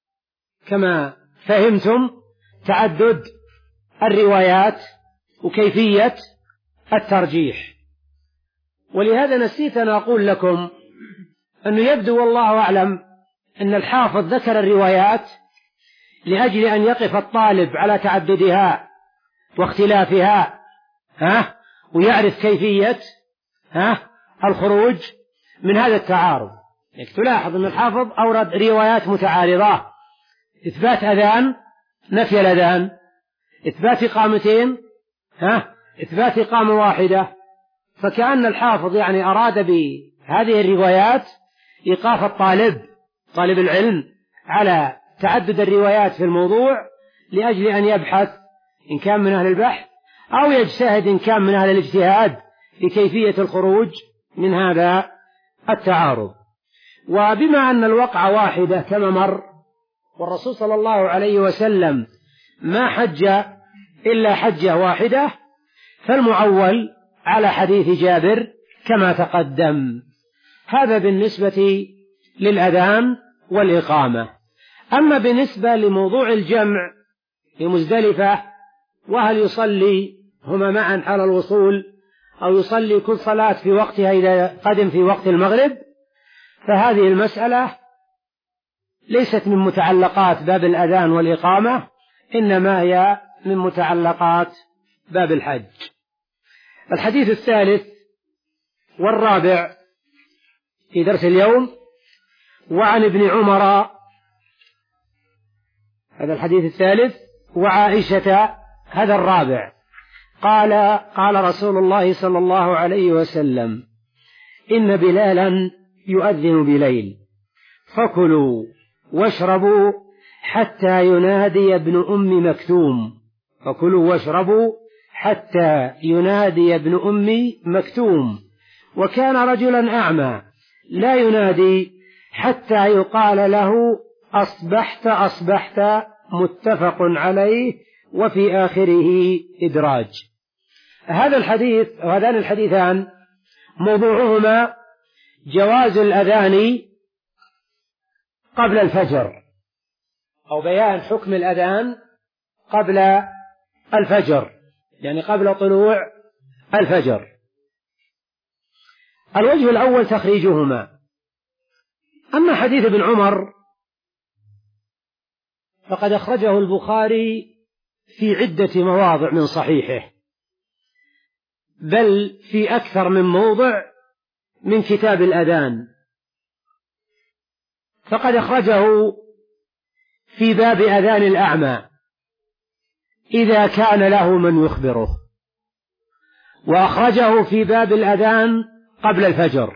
كما فهمتم تعدد الروايات وكيفية الترجيح. ولهذا نسيت أن أقول لكم أنه يبدو والله أعلم أن الحافظ ذكر الروايات لأجل أن يقف الطالب على تعددها واختلافها، ها، ويعرف كيفية ها الخروج من هذا التعارض. يعني تلاحظ أن الحافظ أورد روايات متعارضة، إثبات أذان نفي الأذان، إثبات إقامتين ها إثبات إقامة واحدة، فكأن الحافظ يعني أراد بهذه الروايات إيقاف الطالب طالب العلم على تعدد الروايات في الموضوع، لأجل أن يبحث إن كان من أهل البحث أو يجتهد إن كان من أهل الاجتهاد في كيفية الخروج من هذا التعارض. وبما أن الوقعة واحدة كما مر، والرسول صلى الله عليه وسلم ما حج إلا حجة واحدة، فالمعول على حديث جابر كما تقدم. هذا بالنسبة للأذان والإقامة. أما بالنسبة لموضوع الجمع في مزدلفة، وهل يصلي هما معا حال الوصول أو يصلي كل صلاة في وقتها إذا قدم في وقت المغرب، فهذه المسألة ليست من متعلقات باب الأذان والإقامة، إنما هي من متعلقات باب الحج. الحديث الثالث والرابع في درس اليوم، وعن ابن عمر، هذا الحديث الثالث، وعائشة هذا الرابع، قال قال رسول الله صلى الله عليه وسلم: إن بلالا يؤذن بليل فكلوا واشربوا حتى ينادي ابن أم مكتوم فكلوا واشربوا حتى ينادي ابن أم مكتوم وكان رجلا أعمى لا ينادي حتى يقال له أصبحت أصبحت، متفق عليه، وفي آخره إدراج. هذا الحديث وهذان الحديثان موضوعهما جواز الأذان قبل الفجر، أو بيان حكم الأذان قبل الفجر، يعني قبل طلوع الفجر. الوجه الأول تخريجهما. أما حديث ابن عمر فقد أخرجه البخاري في عدة مواضع من صحيحه، بل في أكثر من موضع من كتاب الأذان، فقد أخرجه في باب أذان الأعمى إذا كان له من يخبره، وأخرجه في باب الأذان قبل الفجر،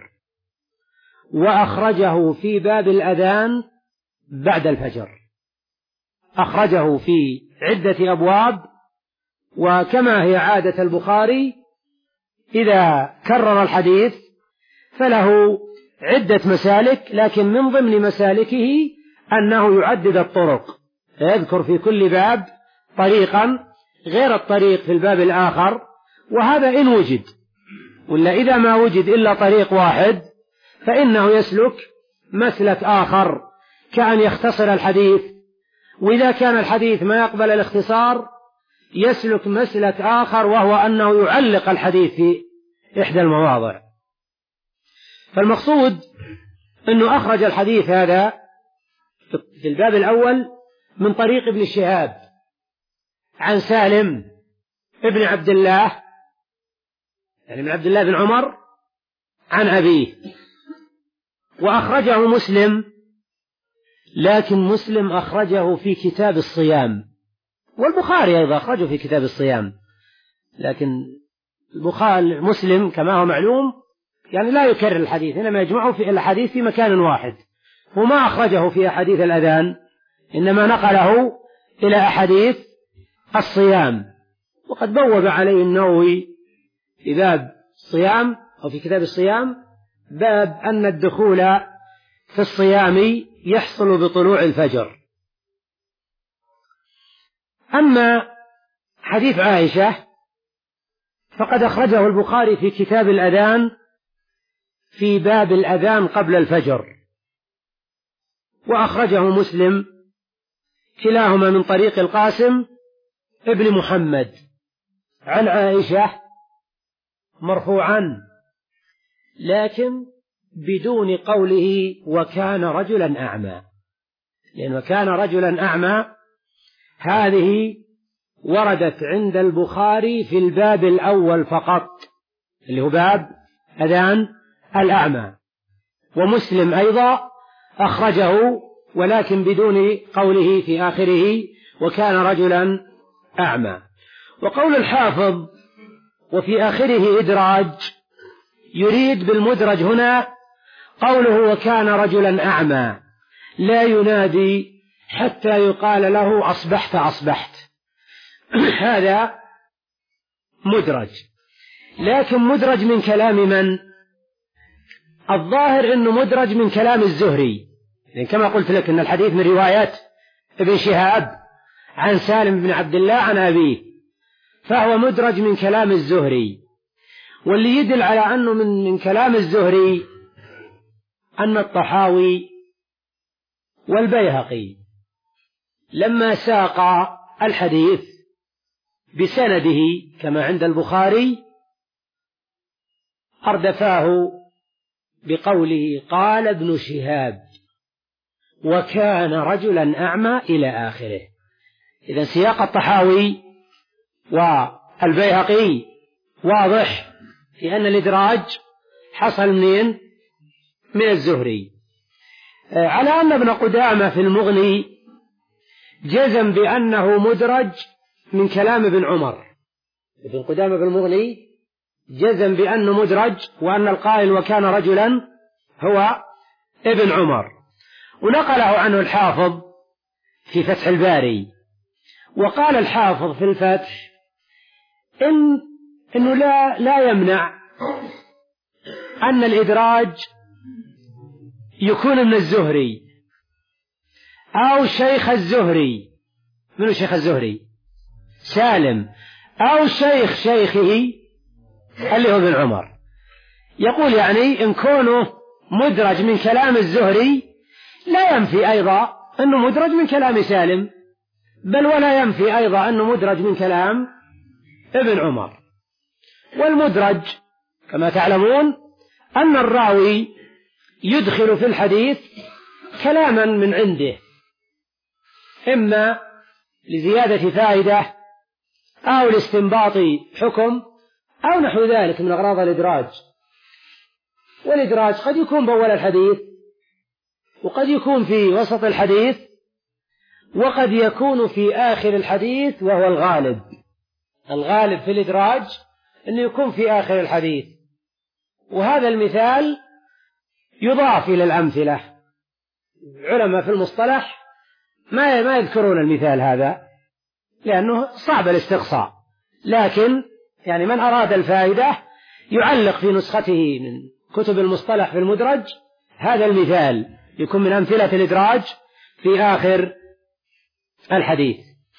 وأخرجه في باب الأذان بعد الفجر، أخرجه في عدة أبواب. وكما هي عادة البخاري إذا كرر الحديث فله عدة مسالك، لكن من ضمن مسالكه أنه يعدد الطرق، فيذكر في كل باب طريقا غير الطريق في الباب الآخر، وهذا إن وجد، ولا إذا ما وجد إلا طريق واحد فإنه يسلك مسلك آخر كأن يختصر الحديث، وإذا كان الحديث ما يقبل الاختصار يسلك مسلك آخر، وهو أنه يعلق الحديث في إحدى المواضع. فالمقصود أنه أخرج الحديث هذا في الباب الأول من طريق ابن شهاب عن سالم ابن عبد الله، يعني من عبد الله بن عمر، عن أبيه. وأخرجه مسلم، لكن مسلم أخرجه في كتاب الصيام، والبخاري أيضا أخرجه في كتاب الصيام، لكن البخاري مسلم كما هو معلوم يعني لا يكرر الحديث، إنما يجمعه في الحديث في مكان واحد، وما أخرجه في أحاديث الأذان، إنما نقله إلى أحاديث الصيام. وقد بوب عليه النووي في باب الصيام أو في كتاب الصيام باب أن الدخول في الصيام يحصل بطلوع الفجر. أما حديث عائشة فقد أخرجه البخاري في كتاب الأذان في باب الأذان قبل الفجر، وأخرجه مسلم كلاهما من طريق القاسم ابن محمد عن عائشة مرفوعا، لكن بدون قوله وكان رجلا أعمى، لأن وكان رجلا أعمى هذه وردت عند البخاري في الباب الأول فقط اللي هو باب أذان الأعمى، ومسلم أيضا أخرجه ولكن بدون قوله في آخره وكان رجلا أعمى. وقول الحافظ وفي آخره إدراج يريد بالمدرج هنا قوله وكان رجلا أعمى، لا ينادي حتى يقال له أصبحت أصبحت هذا مدرج، لكن مدرج من كلام من؟ الظاهر أنه مدرج من كلام الزهري، يعني كما قلت لك أن الحديث من رواية ابن شهاب عن سالم بن عبد الله عن أبيه، فهو مدرج من كلام الزهري. واللي يدل على أنه من, من كلام الزهري أن الطحاوي والبيهقي لما ساق الحديث بسنده كما عند البخاري أردفاه بقوله قال ابن شهاب وكان رجلا أعمى إلى آخره. إذن سياق الطحاوي والبيهقي واضح في أن الإدراج حصل منين؟ من الزهري، على أن ابن قدامة في المغني جزم بأنه مدرج من كلام ابن عمر. ابن قدامة في المغني جزم بأنه مدرج، وأن القائل وكان رجلا هو ابن عمر، ونقله عنه الحافظ في فتح الباري. وقال الحافظ في الفتح إن إنه لا لا يمنع أن الإدراج يكون من الزهري أو شيخ الزهري. من شيخ الزهري؟ سالم، أو شيخ شيخه اللي هو ابن عمر. يقول يعني إن كونه مدرج من كلام الزهري لا ينفي أيضا أنه مدرج من كلام سالم، بل ولا ينفي أيضا أنه مدرج من كلام ابن عمر. والمدرج كما تعلمون أن الراوي يدخل في الحديث كلاما من عنده، إما لزيادة فائدة أو لاستنباط حكم أو نحو ذلك من أغراض الإدراج. والإدراج قد يكون بأول الحديث، وقد يكون في وسط الحديث، وقد يكون في آخر الحديث، وهو الغالب. الغالب في الإدراج أنه يكون في آخر الحديث، وهذا المثال يضاف إلى الأمثلة. علماء في المصطلح ما ما يذكرون المثال هذا لأنه صعب الاستقصاء، لكن يعني من أراد الفائدة يعلق في نسخته من كتب المصطلح في المدرج هذا المثال يكون من أمثلة الإدراج في آخر الحديث.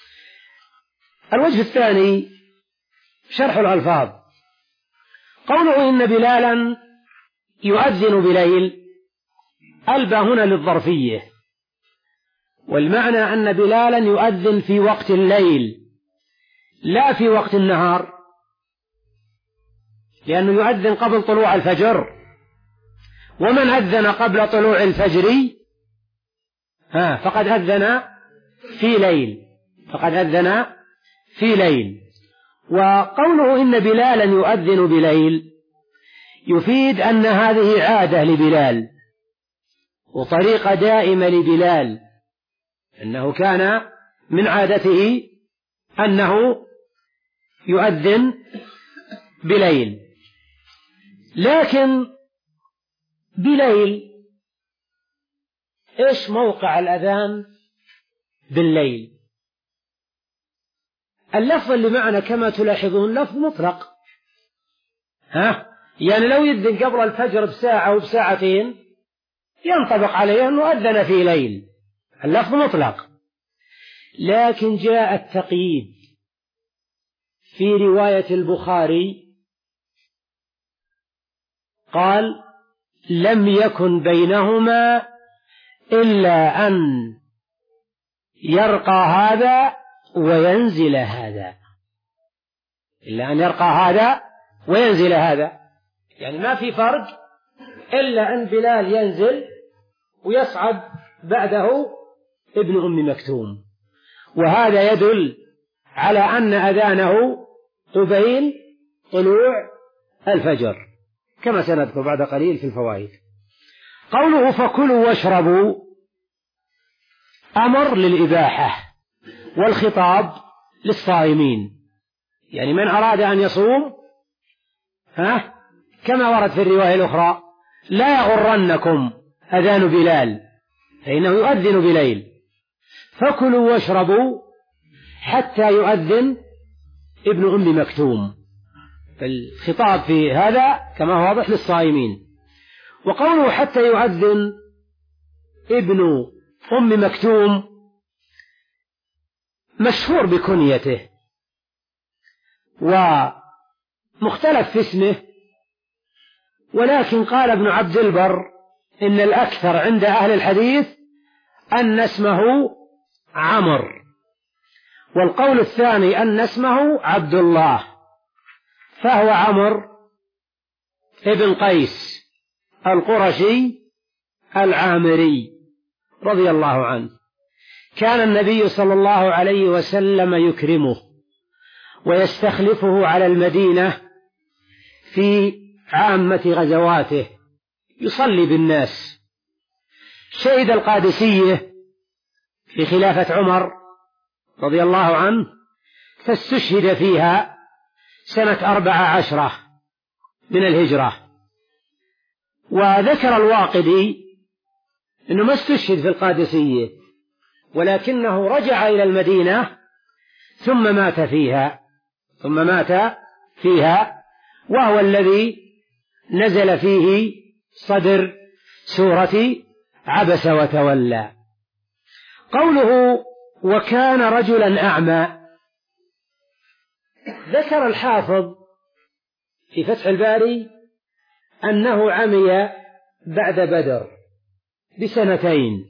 الوجه الثاني شرح الألفاظ. قوله إن بلالا يؤذن بليل البى هنا للظرفية، والمعنى أن بلالا يؤذن في وقت الليل لا في وقت النهار، لأنه يؤذن قبل طلوع الفجر، ومن أذن قبل طلوع الفجر ها فقد أذن في ليل فقد أذن في ليل. وقوله إن بلالا يؤذن بليل يفيد أن هذه عادة لبلال وطريقة دائمة لبلال، أنه كان من عادته أنه يؤذن بليل. لكن بليل إيش موقع الأذان بالليل؟ اللفظ اللي معنا كما تلاحظون لفظ مطلق، ها يعني لو يذن قبل الفجر بساعة أو بساعتين ينطبق عليه أنه أذن في ليل، اللفظ مطلق. لكن جاء التقييد في رواية البخاري قال لم يكن بينهما إلا أن يرقى هذا وينزل هذا إلا أن يرقى هذا وينزل هذا، يعني ما في فرق إلا أن بلال ينزل ويصعد بعده ابن أم مكتوم، وهذا يدل على أن أذانه قبيل طلوع الفجر كما سنذكر بعد قليل في الفوائد. قوله فكلوا واشربوا أمر للإباحة، والخطاب للصائمين، يعني من أراد أن يصوم ها كما ورد في الرواية الأخرى لا يغرنكم أذان بلال فإنه يؤذن بليل، فكلوا واشربوا حتى يؤذن ابن أم مكتوم، الخطاب في هذا كما هو واضح للصائمين. وقوله حتى يؤذن ابن أم مكتوم مشهور بكنيته ومختلف في اسمه، ولكن قال ابن عبد البر إن الأكثر عند أهل الحديث أن اسمه عمرو، والقول الثاني أن اسمه عبد الله، فهو عمرو ابن قيس القرشي العامري رضي الله عنه. كان النبي صلى الله عليه وسلم يكرمه ويستخلفه على المدينة في عامة غزواته يصلي بالناس. شهد القادسية في خلافة عمر رضي الله عنه، فاستشهد فيها سنة أربع عشرة من الهجرة. وذكر الواقدي أنه ما استشهد في القادسية، ولكنه رجع إلى المدينة ثم مات فيها ثم مات فيها وهو الذي نزل فيه صدر سورة عبس وتولى. قوله وكان رجلا أعمى، ذكر الحافظ في فتح الباري أنه عمي بعد بدر بسنتين،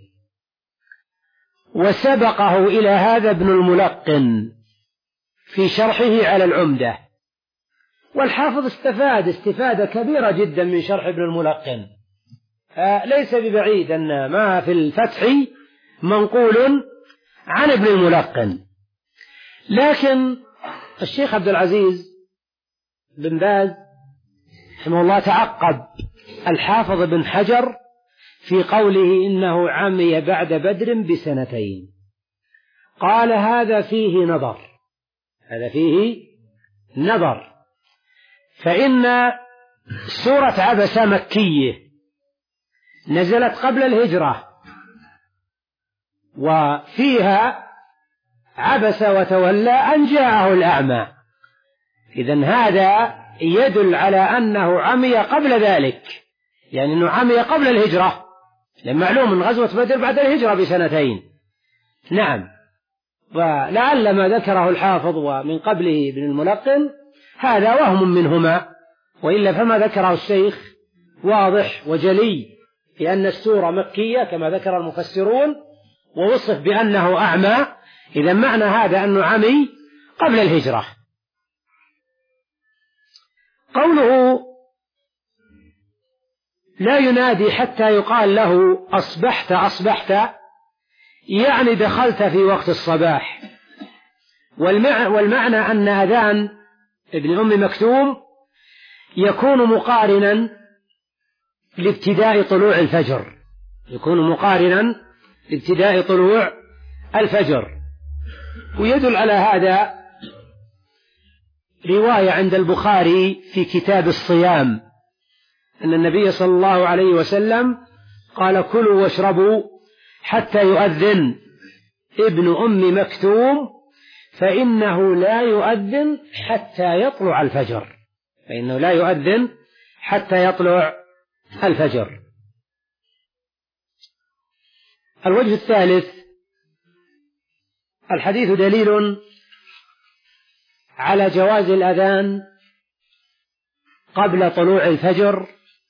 وسبقه إلى هذا ابن الملقن في شرحه على العمدة، والحافظ استفاد استفادة كبيرة جدا من شرح ابن الملقن، ليس ببعيد أن ما في الفتح منقول عن ابن الملقن. لكن الشيخ عبد العزيز بن باز رحمه الله تعقب الحافظ بن حجر في قوله إنه عمي بعد بدر بسنتين، قال هذا فيه نظر هذا فيه نظر فإن سورة عبس مكية نزلت قبل الهجرة، وفيها عبس وتولى أن جاءه الأعمى، إذن هذا يدل على أنه عمي قبل ذلك، يعني أنه عمي قبل الهجرة، لأن معلوم من غزوة بدر بعد الهجرة بسنتين. نعم، ولعل ما ذكره الحافظ ومن قبله ابن الملقن هذا وهم منهما، وإلا فما ذكره الشيخ واضح وجلي لأن السورة مكية كما ذكر المفسرون، ووصف بأنه أعمى، إذا معنى هذا أنه عمي قبل الهجرة. قوله لا ينادي حتى يقال له أصبحت أصبحت، يعني دخلت في وقت الصباح. والمعنى أن أذان ابن أم مكتوم يكون مقارنا لابتداء طلوع الفجر، يكون مقارنا لابتداء طلوع الفجر. ويدل على هذا رواية عند البخاري في كتاب الصيام أن النبي صلى الله عليه وسلم قال كلوا واشربوا حتى يؤذن ابن أم مكتوم فإنه لا يؤذن حتى يطلع الفجر، فإنه لا يؤذن حتى يطلع الفجر. الوجه الثالث: الحديث دليل على جواز الأذان قبل طلوع الفجر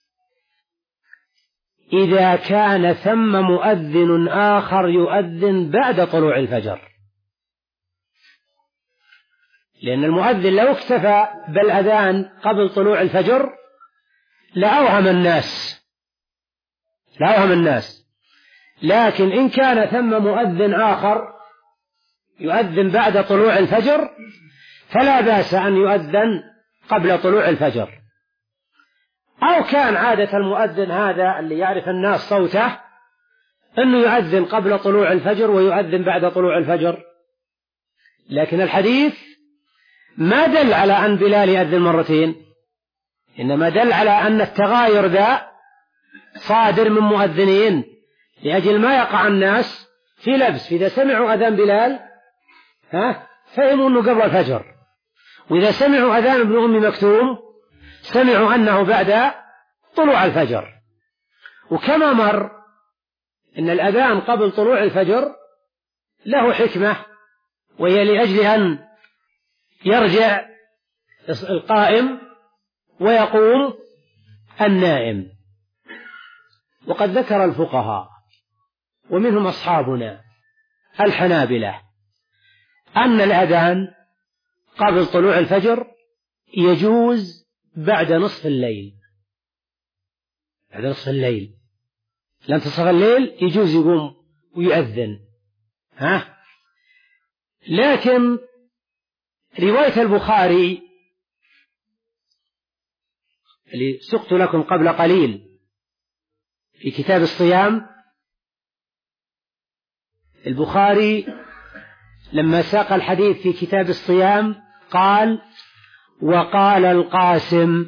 إذا كان ثم مؤذن آخر يؤذن بعد طلوع الفجر، لأن المؤذن لو اكتفى بالأذان قبل طلوع الفجر لأوهم الناس لأوهم الناس لكن إن كان ثم مؤذن آخر يؤذن بعد طلوع الفجر فلا بأس أن يؤذن قبل طلوع الفجر. أو كان عادة المؤذن هذا اللي يعرف الناس صوته أنه يؤذن قبل طلوع الفجر ويؤذن بعد طلوع الفجر، لكن الحديث ما دل على أن بلال يؤذن مرتين، إنما دل على أن التغاير ذا صادر من مؤذنين لأجل ما يقع الناس في لبس. إذا سمعوا أذان بلال ها فهموا أنه قبل الفجر، وإذا سمعوا أذان ابن أم مكتوم سمعوا أنه بعد طلوع الفجر. وكما مر إن الأذان قبل طلوع الفجر له حكمة، وهي لأجل أن يرجع القائم ويقوم النائم. وقد ذكر الفقهاء ومنهم أصحابنا الحنابلة أن الأذان قبل طلوع الفجر يجوز بعد نصف الليل، بعد نصف الليل لن تصف الليل يجوز يقوم ويؤذن ها. لكن رواية البخاري اللي سقت لكم قبل قليل في كتاب الصيام، البخاري لما ساق الحديث في كتاب الصيام قال وقال القاسم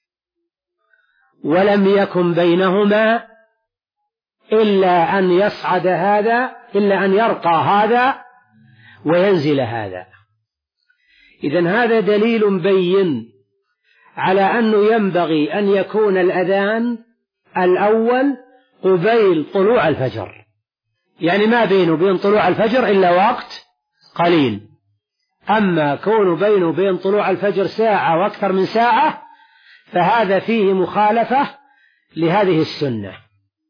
ولم يكن بينهما إلا أن يصعد هذا إلا أن يرقى هذا وينزل هذا. إذن هذا دليل بين على أنه ينبغي أن يكون الأذان الأول قبيل طلوع الفجر، يعني ما بينه وبين طلوع الفجر إلا وقت قليل. أما كونه بينه وبين طلوع الفجر ساعة وأكثر من ساعة فهذا فيه مخالفة لهذه السنة.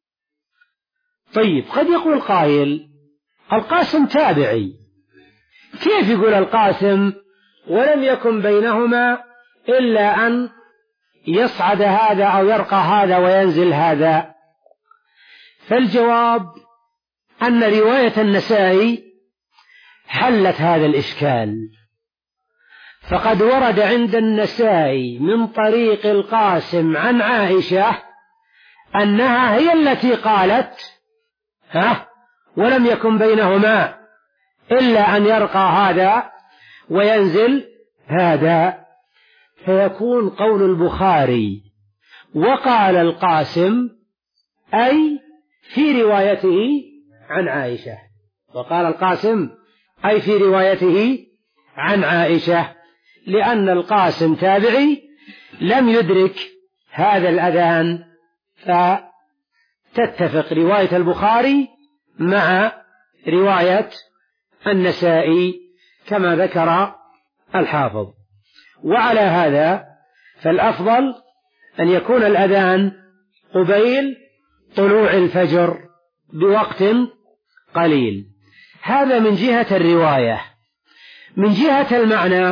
طيب قد يقول قائل القاسم تابعي، كيف يقول القاسم ولم يكن بينهما إلا أن يصعد هذا أو يرقى هذا وينزل هذا؟ فالجواب أن رواية النسائي حلت هذا الإشكال، فقد ورد عند النسائي من طريق القاسم عن عائشة أنها هي التي قالت ها ولم يكن بينهما إلا أن يرقى هذا وينزل هذا، فيكون قول البخاري وقال القاسم أي في روايته عن عائشة، وقال القاسم أي في روايته عن عائشة، لأن القاسم تابعي لم يدرك هذا الأذان، فتتفق رواية البخاري مع رواية النسائي كما ذكر الحافظ. وعلى هذا فالأفضل أن يكون الأذان قبيل طلوع الفجر بوقت قليل. هذا من جهة الرواية. من جهة المعنى،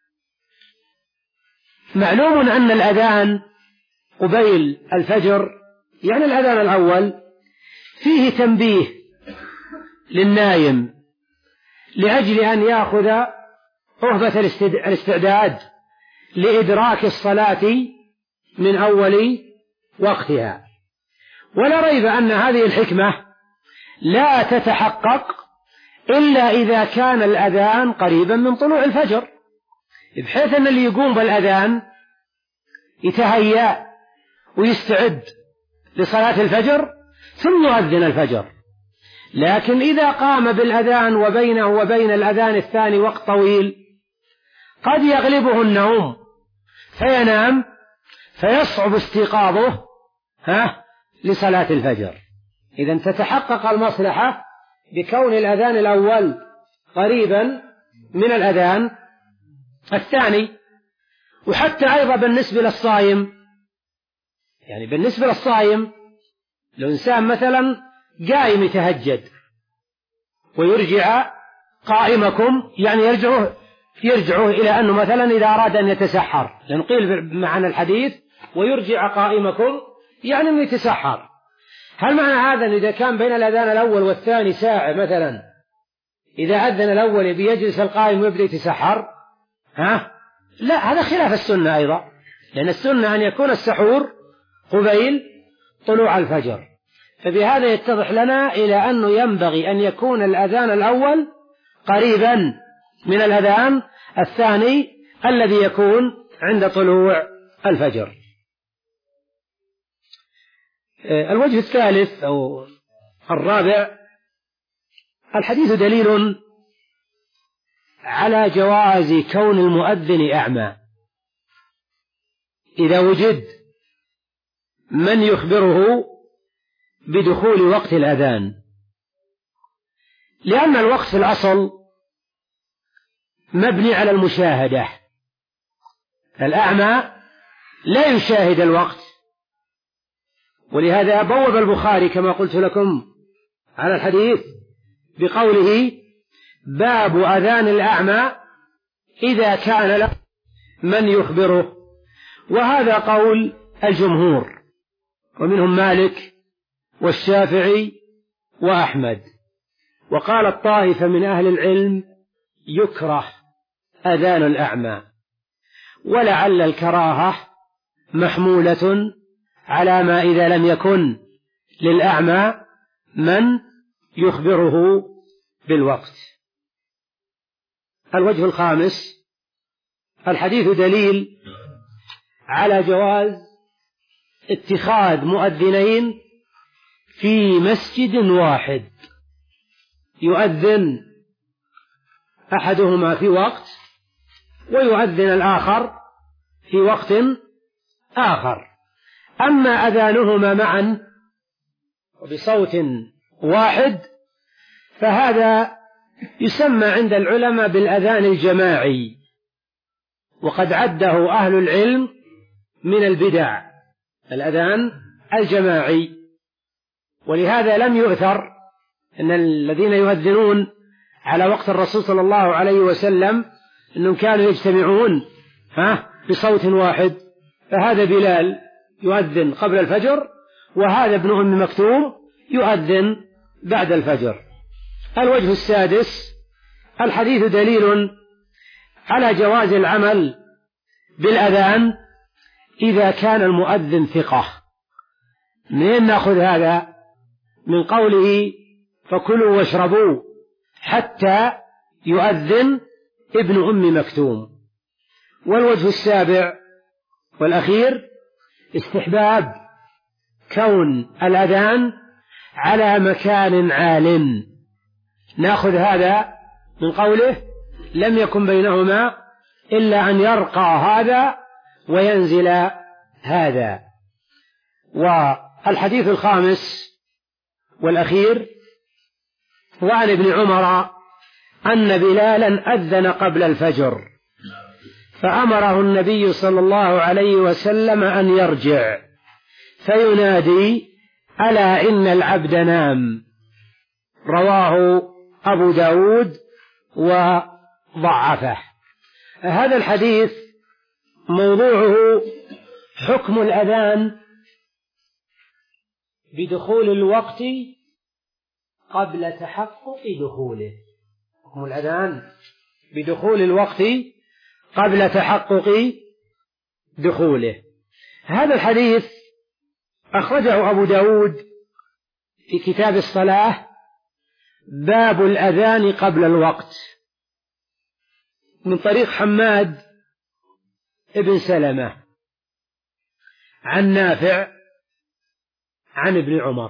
معلوم أن الأذان قبيل الفجر يعني الأذان الأول فيه تنبيه للنايم لأجل أن يأخذ رهبة الاستعداد لإدراك الصلاة من أول وقتها. ولا ريب أن هذه الحكمة لا تتحقق إلا إذا كان الأذان قريبا من طلوع الفجر، بحيث أن اللي يقوم بالأذان يتهيأ ويستعد لصلاة الفجر ثم يؤذن الفجر. لكن إذا قام بالأذان وبينه وبين الأذان الثاني وقت طويل قد يغلبه النوم فينام فيصعب استيقاظه ها لصلاة الفجر. إذن تتحقق المصلحة بكون الأذان الأول قريبا من الأذان الثاني. وحتى أيضا بالنسبة للصائم، يعني بالنسبة للصائم لو إنسان مثلا قائم يتهجد ويرجع قائمكم، يعني يرجعه يرجعه إلى أنه مثلا إذا أراد أن يتسحر، لأن قيل معنا الحديث ويرجع قائمكم يعني أنه يتسحر. هل معنى هذا أن إذا كان بين الأذان الأول والثاني ساعة مثلا، إذا أذن الأول بيجلس القائم ويبدأ يتسحر؟ ها؟ لا، هذا خلاف السنة أيضا، لأن السنة أن يكون السحور قبيل طلوع الفجر. فبهذا يتضح لنا إلى أنه ينبغي أن يكون الأذان الأول قريبا من الأذان الثاني الذي يكون عند طلوع الفجر. الوجه الثالث أو الرابع، الحديث دليل على جواز كون المؤذن أعمى إذا وجد من يخبره بدخول وقت الأذان، لأن الوقت في الأصل مبني على المشاهدة. الأعمى لا يشاهد الوقت، ولهذا بوب البخاري كما قلت لكم على الحديث بقوله: باب أذان الأعمى إذا كان له من يخبره. وهذا قول الجمهور، ومنهم مالك والشافعي وأحمد. وقال الطائفة من أهل العلم: يكره أذان الأعمى، ولعل الكراهة محمولة على ما إذا لم يكن للأعمى من يخبره بالوقت. الوجه الخامس، الحديث دليل على جواز اتخاذ مؤذنين في مسجد واحد، يؤذن أحدهما في وقت ويؤذن الآخر في وقت آخر. أما أذانهما معا وبصوت واحد فهذا يسمى عند العلماء بالأذان الجماعي، وقد عده أهل العلم من البدع الأذان الجماعي. ولهذا لم يؤثر أن الذين يؤذنون على وقت الرسول صلى الله عليه وسلم أنهم كانوا يجتمعون ها بصوت واحد، فهذا بلال يؤذن قبل الفجر، وهذا ابن أم مكتوم يؤذن بعد الفجر. الوجه السادس، الحديث دليل على جواز العمل بالأذان إذا كان المؤذن ثقة. منين نأخذ هذا؟ من قوله: فكلوا واشربوا حتى يؤذن ابن أم مكتوم. والوجه السابع والأخير، استحباب كون الأذان على مكان عال. نأخذ هذا من قوله: لم يكن بينهما إلا أن يرقى هذا وينزل هذا. والحديث الخامس والأخير، وعن ابن عمر أن بلالا أذن قبل الفجر فأمره النبي صلى الله عليه وسلم أن يرجع فينادي: ألا إن العبد نام، رواه أبو داود وضعفه. هذا الحديث موضوعه حكم الأذان بدخول الوقت قبل تحقق دخوله، حكم الأذان بدخول الوقت قبل تحقق دخوله. هذا الحديث أخرجه أبو داود في كتاب الصلاة باب الأذان قبل الوقت من طريق حماد ابن سلمة عن نافع عن ابن عمر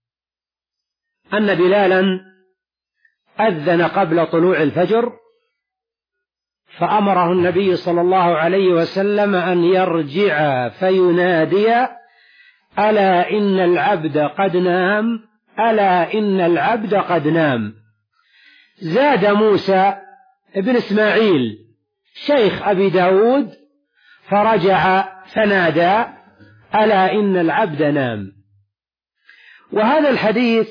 أن بلالا أذن قبل طلوع الفجر، فأمره النبي صلى الله عليه وسلم أن يرجع فينادي: ألا إن العبد قد نام، ألا إن العبد قد نام. زاد موسى ابن إسماعيل شيخ أبي داود فرجع فنادى: ألا إن العبد نام. وهذا الحديث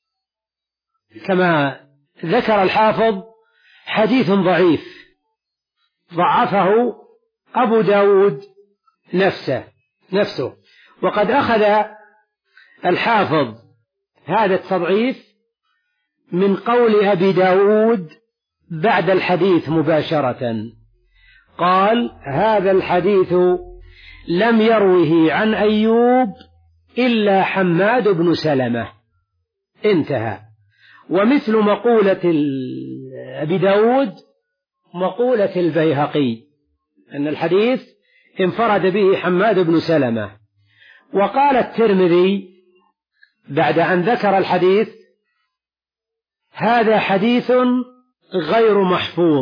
كما ذكر الحافظ حديث ضعيف، ضعفه أبو داود نفسه نفسه وقد أخذ الحافظ هذا التضعيف من قول أبي داود بعد الحديث مباشرة، قال: هذا الحديث لم يروه عن أيوب إلا حماد بن سلمة، انتهى. ومثل مقولة أبي داود مقولة البيهقي أن الحديث انفرد به حماد بن سلمة. وقال الترمذي بعد أن ذكر الحديث: هذا حديث غير محفوظ.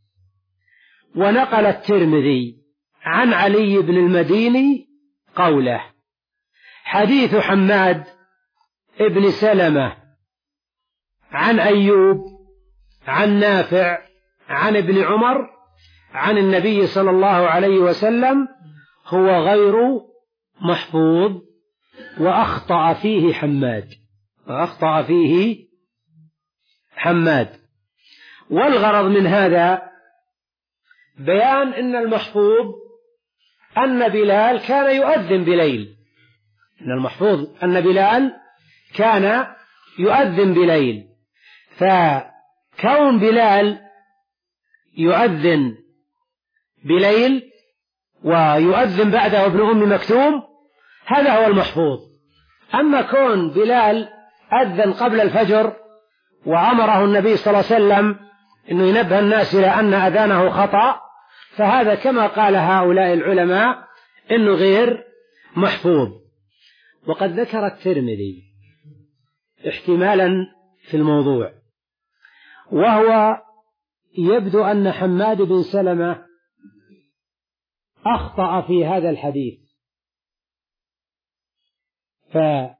ونقل الترمذي عن علي بن المديني قوله: حديث حماد ابن سلمة عن أيوب عن نافع عن ابن عمر عن النبي صلى الله عليه وسلم هو غير محفوظ، وأخطأ فيه حماد وأخطأ فيه حماد. والغرض من هذا بيان أن المحفوظ أن بلال كان يؤذن بليل، أن المحفوظ أن بلال كان يؤذن بليل، فكون بلال يؤذن بليل ويؤذن بعده ابن أم مكتوم هذا هو المحفوظ. أما كون بلال أذن قبل الفجر وأمره النبي صلى الله عليه وسلم أنه ينبه الناس إلى أن أذانه خطأ، فهذا كما قال هؤلاء العلماء أنه غير محفوظ. وقد ذكر الترمذي احتمالا في الموضوع، وهو يبدو أن حماد بن سلمة أخطأ في هذا الحديث، فسمع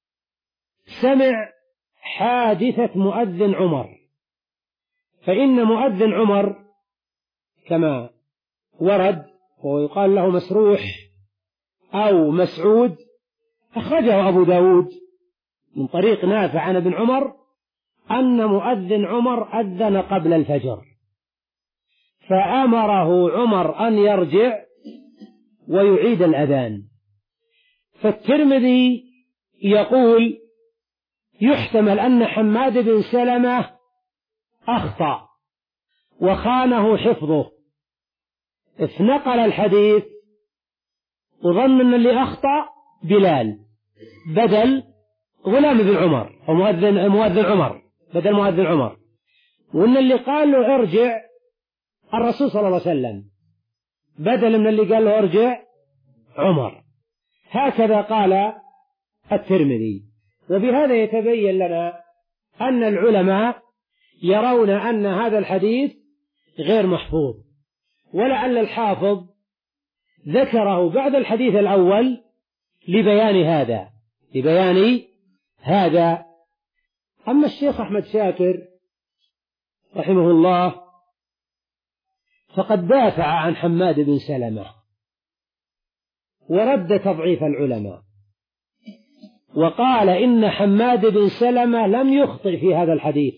حادثة مؤذن عمر، فإن مؤذن عمر كما ورد ويقال له مسروح أو مسعود، أخرجه أبو داود من طريق نافع عن ابن عمر أن مؤذن عمر أذن قبل الفجر، فأمره عمر أن يرجع ويعيد الأذان. فالترمذي يقول: يحتمل أن حماد بن سلمة أخطأ وخانه حفظه، فنقل الحديث وظن أن اللي أخطأ بلال بدل غلام بن عمر أو مؤذن مؤذن عمر بدل مؤذن عمر، وأن اللي قال له ارجع الرسول صلى الله عليه وسلم بدل من اللي قال له ارجع عمر. هكذا قال الترمذي. وبهذا يتبين لنا أن العلماء يرون أن هذا الحديث غير محفوظ، ولعل الحافظ ذكره بعد الحديث الأول لبيان هذا لبيان هذا. أما الشيخ أحمد شاكر رحمه الله فقد دافع عن حماد بن سلمة ورد تضعيف العلماء، وقال إن حماد بن سلمة لم يخطئ في هذا الحديث،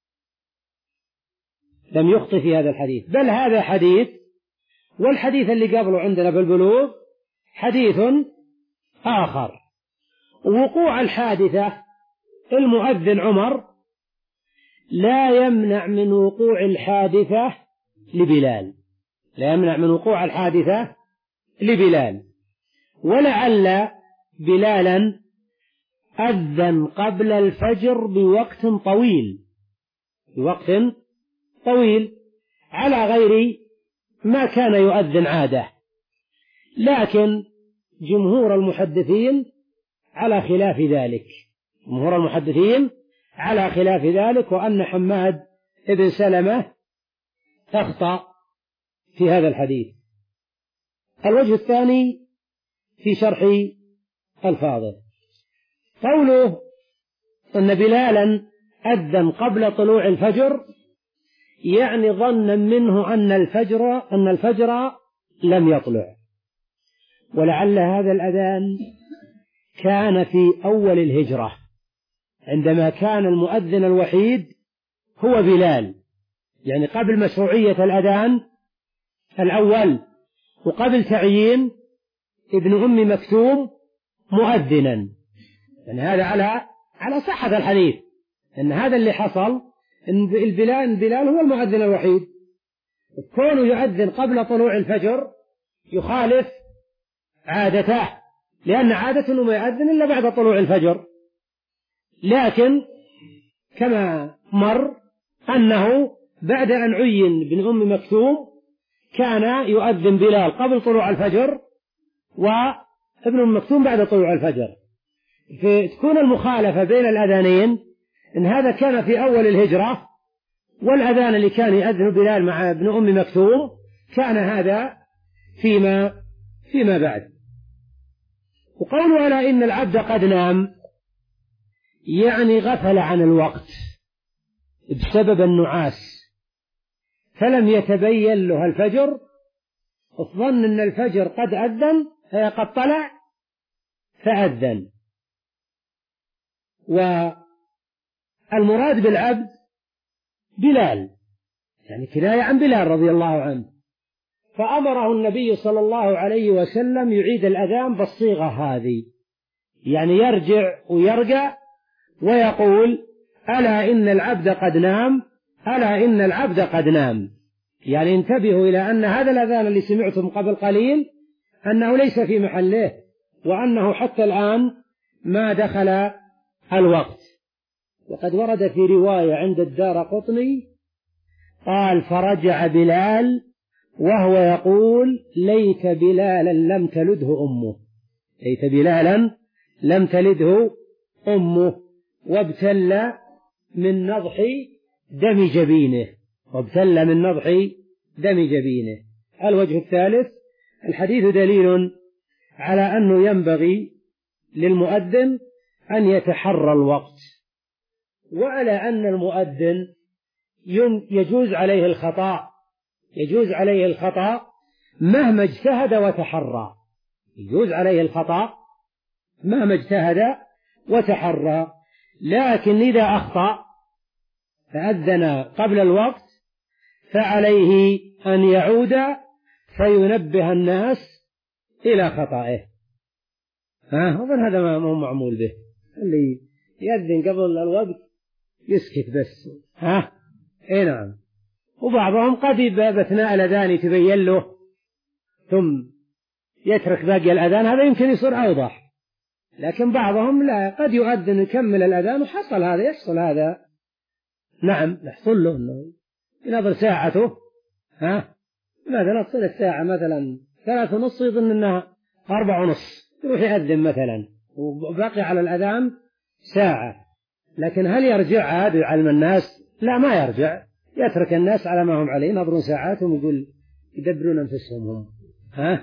لم يخطئ في هذا الحديث، بل هذا حديث، والحديث اللي قبله عندنا بالبلوغ حديث آخر. وقوع الحادثة المؤذن عمر لا يمنع من وقوع الحادثة لبلال، لا يمنع من وقوع الحادثة لبلال. ولعل بلالا أذن قبل الفجر بوقت طويل، بوقت طويل على غير ما كان يؤذن عادة، لكن جمهور المحدثين على خلاف ذلك، جمهور المحدثين على خلاف ذلك، وأن حماد بن سلمة أخطأ في هذا الحديث. الوجه الثاني في شرح الفاضل قوله أن بلالا أذن قبل طلوع الفجر، يعني ظنا منه أن الفجر أن الفجر لم يطلع، ولعل هذا الأذان كان في أول الهجرة عندما كان المؤذن الوحيد هو بلال، يعني قبل مشروعية الأذان الأول وقبل تعيين ابن أم مكتوم مؤذنا. يعني هذا على على صحة الحديث، أن هذا اللي حصل، إن البلال بلال هو المؤذن الوحيد، كونه يؤذن قبل طلوع الفجر يخالف عادته، لأن عادة أنه ما يؤذن إلا بعد طلوع الفجر. لكن كما مر أنه بعد أن عين بن أم مكتوم كان يؤذن بلال قبل طلوع الفجر وابن أم مكتوم بعد طلوع الفجر، فتكون المخالفة بين الأذانين إن هذا كان في أول الهجرة، والأذان اللي كان يؤذن بلال مع ابن أم مكتوم كان هذا فيما فيما بعد. وقولوا على إن العبد قد نام، يعني غفل عن الوقت بسبب النعاس فلم يتبين له الفجر، الظن أن الفجر قد أذن قد طلع فأذن. والمراد بالعبد بلال، يعني كناية عن بلال رضي الله عنه، فأمره النبي صلى الله عليه وسلم يعيد الأذان بالصيغة هذه، يعني يرجع ويرجع ويقول ألا إن العبد قد نام، ألا إن العبد قد نام. يعني انتبهوا إلى أن هذا الأذان اللي سمعتم قبل قليل أنه ليس في محله، وأنه حتى الآن ما دخل الوقت. وقد ورد في رواية عند الدارقطني قال فرجع بلال وهو يقول ليت بلالا لم تلده أمه، ليت بلالا لم تلده أمه، وابتل من نضح دم جبينه، وابتل من نضح دم جبينه. الوجه الثالث الحديث دليل على أنه ينبغي للمؤذن أن يتحرى الوقت، وعلى أن المؤذن يجوز عليه الخطأ، يجوز عليه الخطأ مهما اجتهد وتحرى، يجوز عليه الخطأ مهما اجتهد وتحرى. لكن إذا أخطأ فأذن قبل الوقت فعليه أن يعود فينبه الناس إلى خطئه. ها أظن هذا ما هو معمول به، اللي يأذن قبل الوقت يسكت بس. ها إيه نعم. وبعضهم قد بأثناء الأذان يتبين له ثم يترك باقي الأذان، هذا يمكن يصير أوضح. لكن بعضهم لا، قد يؤذن يكمل الأذان وحصل هذا، يحصل هذا نعم، يحصل له أنه ينظر ساعته، ها مثلا تصل الساعة مثلا ثلاث ونص يظن أنها أربع ونص، يروح يأذن مثلا وباقي على الأذان ساعة. لكن هل يرجع عاد يعلم الناس؟ لا، ما يرجع، يترك الناس على ما هم عليه، ينظرون ساعاتهم ويقول يدبرون أنفسهم هم. ها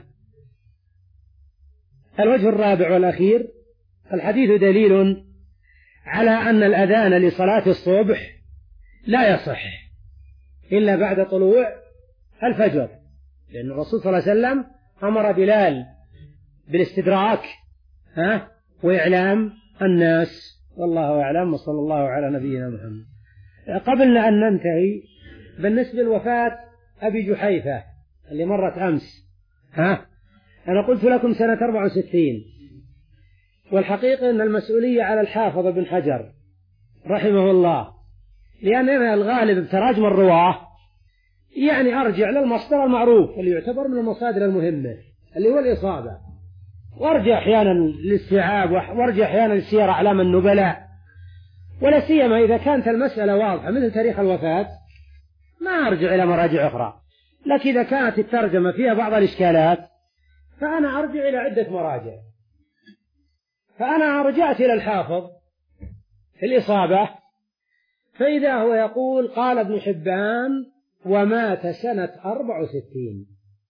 الوجه الرابع والأخير الحديث دليل على أن الأذان لصلاة الصبح لا يصح إلا بعد طلوع الفجر، لأن الرسول صلى الله عليه وسلم أمر بلال بالاستدراك ها وإعلام الناس، والله أعلم، وصلى الله على نبينا محمد. قبل أن ننتهي، بالنسبة لوفاة أبي جحيفة اللي مرت أمس، ها أنا قلت لكم سنة أربعة وستين، والحقيقة أن المسؤولية على الحافظ بن حجر رحمه الله، لأن أنا الغالب بتراجم الرواة يعني أرجع للمصدر المعروف اللي يعتبر من المصادر المهمة اللي هو الإصابة، وارجع أحيانا للاستيعاب، وارجع أحيانا لسير أعلام النبلاء، ولا سيما إذا كانت المسألة واضحة مثل تاريخ الوفاة ما أرجع إلى مراجع أخرى. لكن إذا كانت الترجمة فيها بعض الإشكالات فأنا أرجع إلى عدة مراجع. فأنا رجعت إلى الحافظ في الإصابة، فإذا هو يقول قال ابن حبان ومات سنة أربع وستين.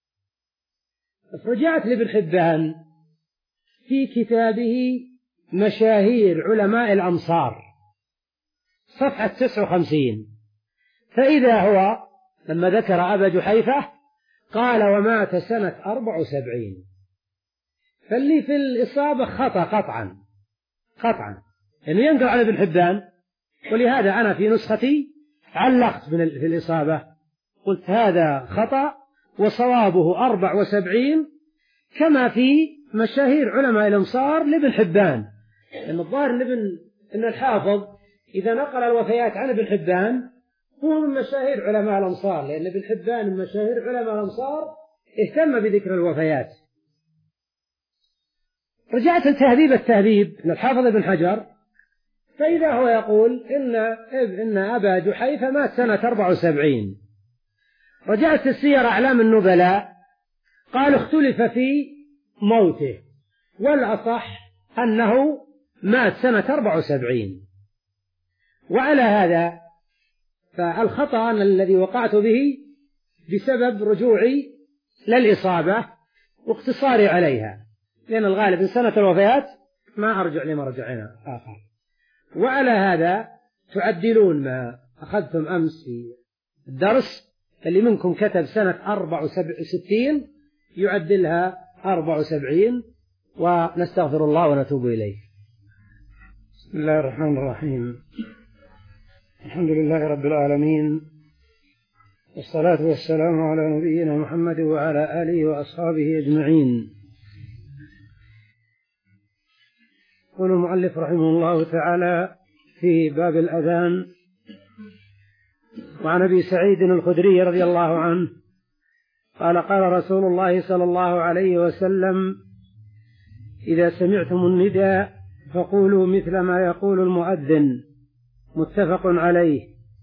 رجعت لابن حبان في كتابه مشاهير علماء الأمصار صفحة تسعة وخمسين، فإذا هو لما ذكر أبا جحيفة قال ومات سنة أربع وسبعين، فاللي في الإصابة خطأ قطعا قطعا إنه ينقل على ابن حبان. ولهذا أنا في نسختي علقت في الإصابة قلت هذا خطأ وصوابه أربع وسبعين كما في مشاهير علماء الأمصار لابن حبان. لأن الظاهر أن الحافظ إذا نقل الوفيات عن ابن حبان هو من مشاهير علماء الأمصار، لأن ابن حبان من مشاهير علماء الأمصار اهتم بذكر الوفيات. رجعت لتهذيب التهذيب للحافظ ابن حجر، فإذا هو يقول إن, إن أبا جحيفة مات سنة أربع وسبعين. رجعت لسير أعلام النبلاء قال اختلف في موته، والأصح أنه مات سنة أربع وسبعين. وعلى هذا فالخطأ الذي وقعت به بسبب رجوعي للإصابة واقتصاري عليها، لأن الغالب من سنة الوفيات ما أرجع لمرجعنا آخر. وعلى هذا تعدلون ما أخذتم أمس في الدرس، اللي منكم كتب سنة أربع وستين يعدلها أربع وسبعين، ونستغفر الله ونتوب إليه. بسم الله الرحمن الرحيم. الحمد لله رب العالمين، والصلاة والسلام على نبينا محمد وعلى آله وأصحابه أجمعين. يقول المؤلف رحمه الله تعالى في باب الأذان: وعن أبي سعيد الخدري رضي الله عنه قال قال رسول الله صلى الله عليه وسلم: إذا سمعتم النداء فقولوا مثل ما يقول المؤذن. متفق عليه.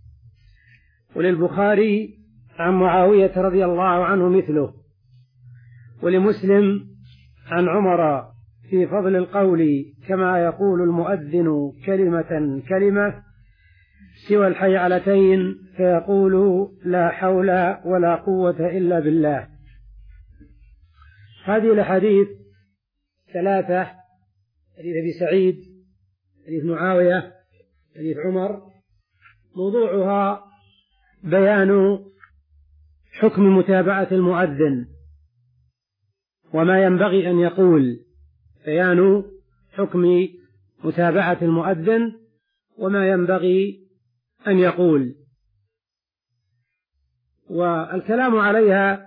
وللبخاري عن معاوية رضي الله عنه مثله. ولمسلم عن عمر في فضل القول كما يقول المؤذن كلمة كلمة سوى الحيعلتين فيقول لا حول ولا قوة إلا بالله. هذه الأحاديث ثلاثة: حديث أبي سعيد، حديث معاوية، حديث عمر، موضوعها بيان حكم متابعة المؤذن وما ينبغي أن يقول، بيان حكم متابعة المؤذن وما ينبغي أن يقول. والكلام عليها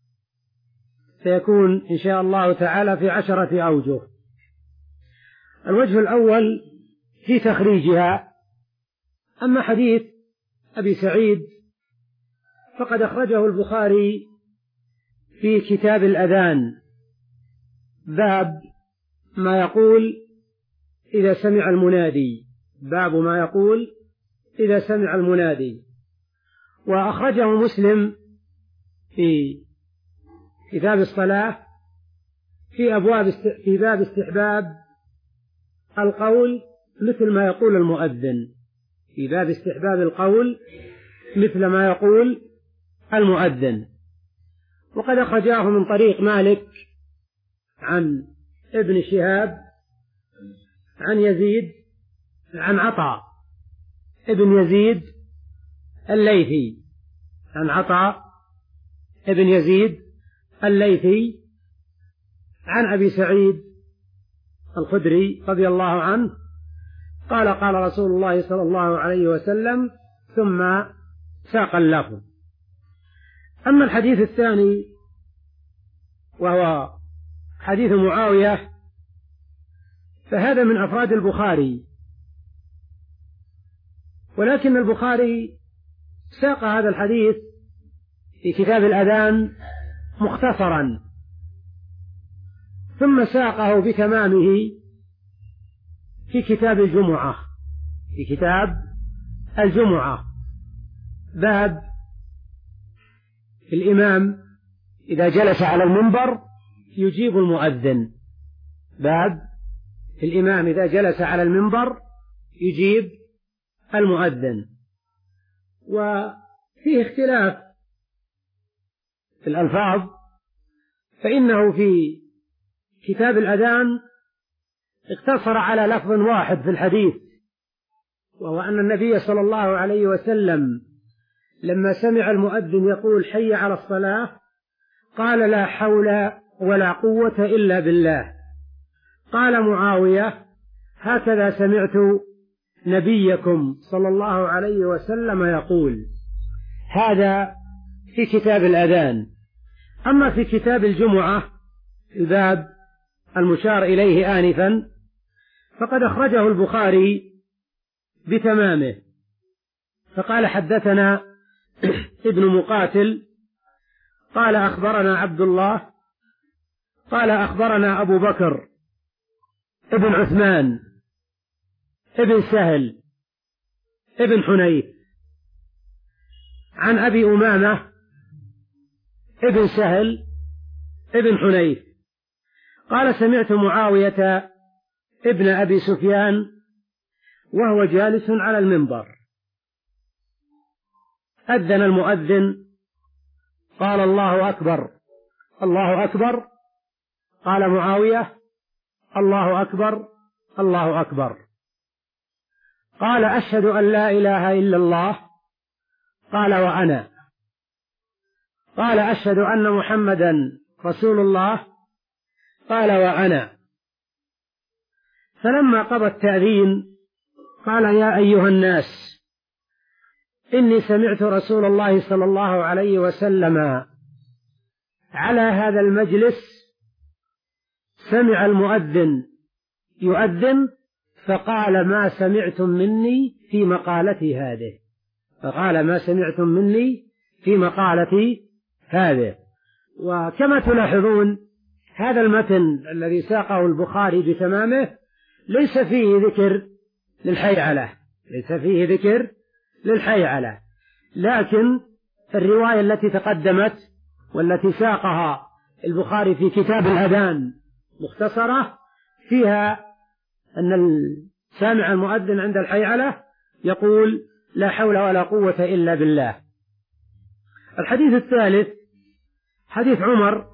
سيكون إن شاء الله تعالى في عشرة أوجه. الوجه الأول في تخريجها. أما حديث أبي سعيد فقد أخرجه البخاري في كتاب الأذان، باب ما يقول إذا سمع المنادي، باب ما يقول إذا سمع المنادي. وأخرجه مسلم في كتاب الصلاة في أبواب في باب استحباب القول مثل ما يقول المؤذن، في باب استحباب القول مثل ما يقول المؤذن. وقد أخرجاه من طريق مالك عن ابن شهاب عن يزيد عن عطاء ابن يزيد الليثي، عن عطاء ابن يزيد الليثي عن أبي سعيد الخدري رضي الله عنه قال قال رسول الله صلى الله عليه وسلم، ثم ساق اللفظ. أما الحديث الثاني وهو حديث معاوية فهذا من أفراد البخاري، ولكن البخاري ساق هذا الحديث في كتاب الأذان مختصرا، ثم ساقه بتمامه في كتاب الجمعة في كتاب الجمعة باب الإمام إذا جلس على المنبر يجيب المؤذن. باب الإمام إذا جلس على المنبر يجيب المؤذن. وفيه اختلاف في الألفاظ، فإنه في كتاب الأذان اقتصر على لفظ واحد في الحديث، وهو أن النبي صلى الله عليه وسلم لما سمع المؤذن يقول حي على الصلاة قال لا حول ولا قوة إلا بالله. قال معاوية هكذا سمعت نبيكم صلى الله عليه وسلم يقول. هذا في كتاب الأذان. أما في كتاب الجمعة الباب المشار إليه آنفا فقد أخرجه البخاري بتمامه، فقال حدثنا ابن مقاتل قال أخبرنا عبد الله قال أخبرنا أبو بكر ابن عثمان ابن سهل ابن حنيف عن أبي أمامة ابن سهل ابن حنيف قال سمعت معاوية ابن أبي سفيان وهو جالس على المنبر أذن المؤذن قال الله أكبر الله أكبر. قال معاوية الله أكبر الله أكبر. قال أشهد أن لا إله إلا الله. قال وأنا. قال أشهد أن محمدا رسول الله. قال وأنا. فلما قضى التأذين قال يا أيها الناس إني سمعت رسول الله صلى الله عليه وسلم على هذا المجلس سمع المؤذن يؤذن فقال ما سمعتم مني في مقالتي هذه فقال ما سمعتم مني في مقالتي هذه. وكما تلاحظون هذا المتن الذي ساقه البخاري بتمامه ليس فيه ذكر للحيعلة ليس فيه ذكر للحيعلة لكن الرواية التي تقدمت والتي ساقها البخاري في كتاب الأذان مختصرة فيها أن سامع المؤذن عند الحيعلة يقول لا حول ولا قوة إلا بالله. الحديث الثالث حديث عمر.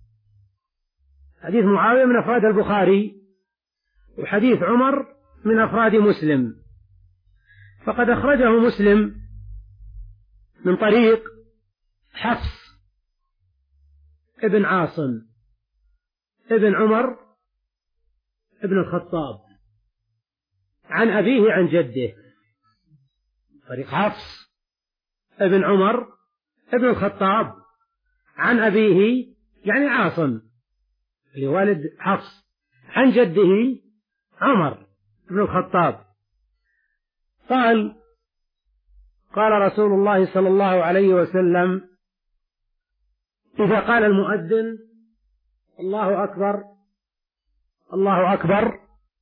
حديث معاوية من أفراد البخاري، وحديث عمر من أفراد مسلم. فقد أخرجه مسلم من طريق حفص ابن عاصم ابن عمر ابن الخطاب عن أبيه عن جده. طريق حفص ابن عمر ابن الخطاب عن أبيه يعني عاصم لوالد حفص عن جده عمر بن الخطاب قال قال رسول الله صلى الله عليه وسلم إذا قال المؤذن الله أكبر الله أكبر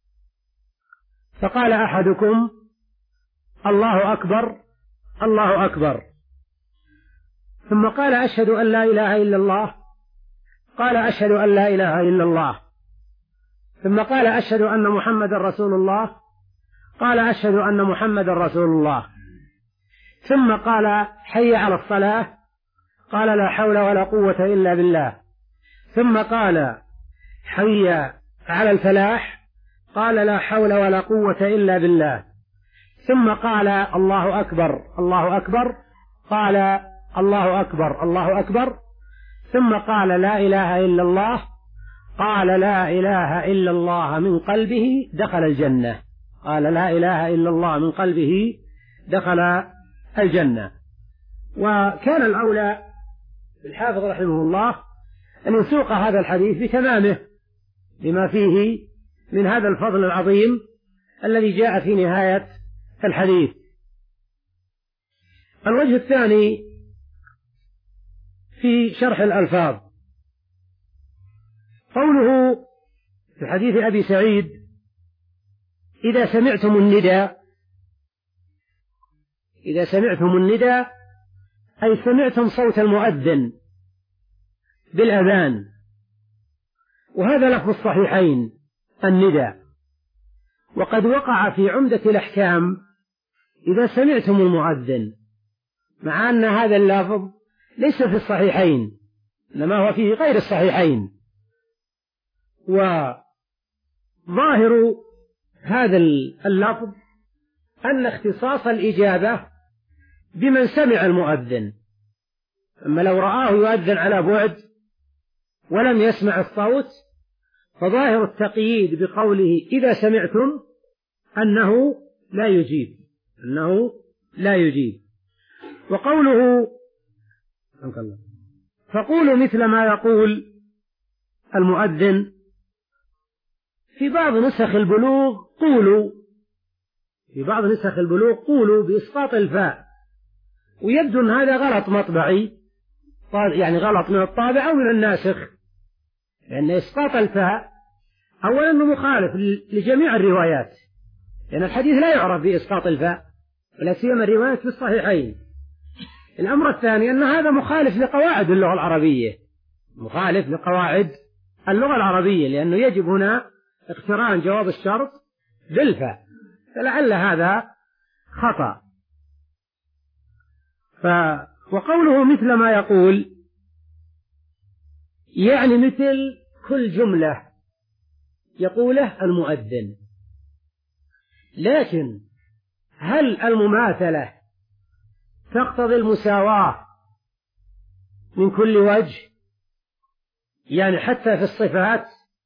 فقال أحدكم الله أكبر الله أكبر ثم قال أشهد أن لا إله إلا الله قال أشهد أن لا إله إلا الله ثم قال أشهد أن محمد رسول الله قال أشهد أن محمد رسول الله ثم قال حي على الصلاة قال لا حول ولا قوة إلا بالله ثم قال حي على الفلاح قال لا حول ولا قوة إلا بالله ثم قال الله أكبر الله أكبر قال الله أكبر الله أكبر ثم قال لا إله إلا الله قال لا إله إلا الله من قلبه دخل الجنة قال لا إله إلا الله من قلبه دخل الجنة. وكان الأولى بالحافظ رحمه الله أن يسوق هذا الحديث بتمامه لما فيه من هذا الفضل العظيم الذي جاء في نهاية الحديث. الوجه الثاني في شرح الألفاظ، قوله في حديث أبي سعيد: إذا سمعتم النداء، إذا سمعتم النداء أي سمعتم صوت المؤذن بالأذان، وهذا لفظ الصحيحين النداء. وقد وقع في عمدة الأحكام إذا سمعتم المؤذن، مع أن هذا اللفظ ليس في الصحيحين إنما هو في غير الصحيحين. وظاهر هذا اللفظ أن اختصاص الإجابة بمن سمع المؤذن، أما لو رآه يؤذن على بعد ولم يسمع الصوت فظاهر التقييد بقوله إذا سمعتم أنه لا يجيب، أنه لا يجيب. وقوله فقولوا مثل ما يقول المؤذن، في بعض نسخ البلوغ قولوا، في بعض نسخ البلوغ قولوا بإسقاط الفاء، ويبدو أن هذا غلط مطبعي، يعني غلط من الطابع أو من الناسخ، لأن إسقاط الفاء أولا أنه مخالف لجميع الروايات، لأن الحديث لا يعرف بإسقاط الفاء ولا سيما الروايات في الصحيحين. الأمر الثاني أن هذا مخالف لقواعد اللغة العربية، مخالف لقواعد اللغة العربية، لأنه يجب هنا اقتران جواب الشرط بالفاء، فلعل هذا خطأ. ف وقوله مثل ما يقول يعني مثل كل جملة يقوله المؤذن، لكن هل المماثلة تقتضي المساواة من كل وجه، يعني حتى في الصفات؟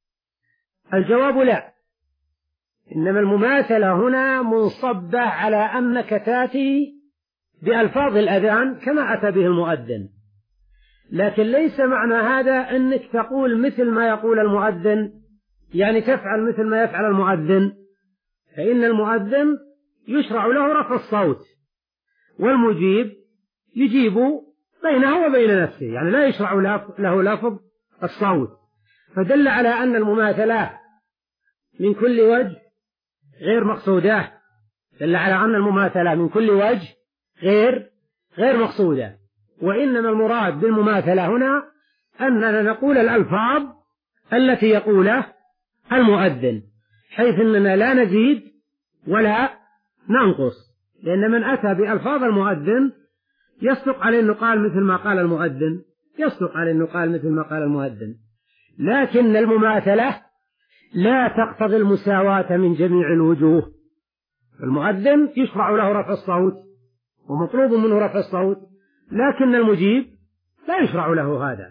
الجواب لا، إنما المماثلة هنا منصبة على أنك تأتي بألفاظ الأذان كما أتى به المؤذن، لكن ليس معنى هذا أنك تقول مثل ما يقول المؤذن، يعني تفعل مثل ما يفعل المؤذن، فإن المؤذن يشرع له رفع الصوت، والمجيب يجيب بينه وبين نفسه، يعني لا يشرع له لفظ الصوت، فدل على أن المماثلة من كل وجه غير مقصودة، دل على أن المماثلة من كل وجه غير غير مقصودة، وإنما المراد بالمماثلة هنا أننا نقول الألفاظ التي يقولها المؤذن، حيث أننا لا نزيد ولا ننقص، لأن من أتى بألفاظ المؤذن يصدق عليه أنه قال مثل ما قال المؤذن، يصدق عليه أنه قال مثل ما قال المؤذن، لكن المماثلة لا تقتضي المساواة من جميع الوجوه. المؤذن يشرع له رفع الصوت ومطلوب منه رفع الصوت، لكن المجيب لا يشرع له هذا.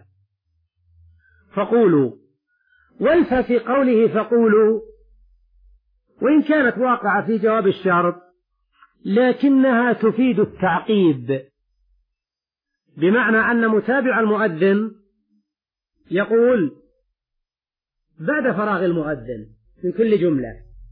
فقولوا، والفا في قوله فقولوا وإن كانت واقعة في جواب الشرط لكنها تفيد التعقيب، بمعنى أن متابع المؤذن يقول بعد فراغ المؤذن في كل جملة،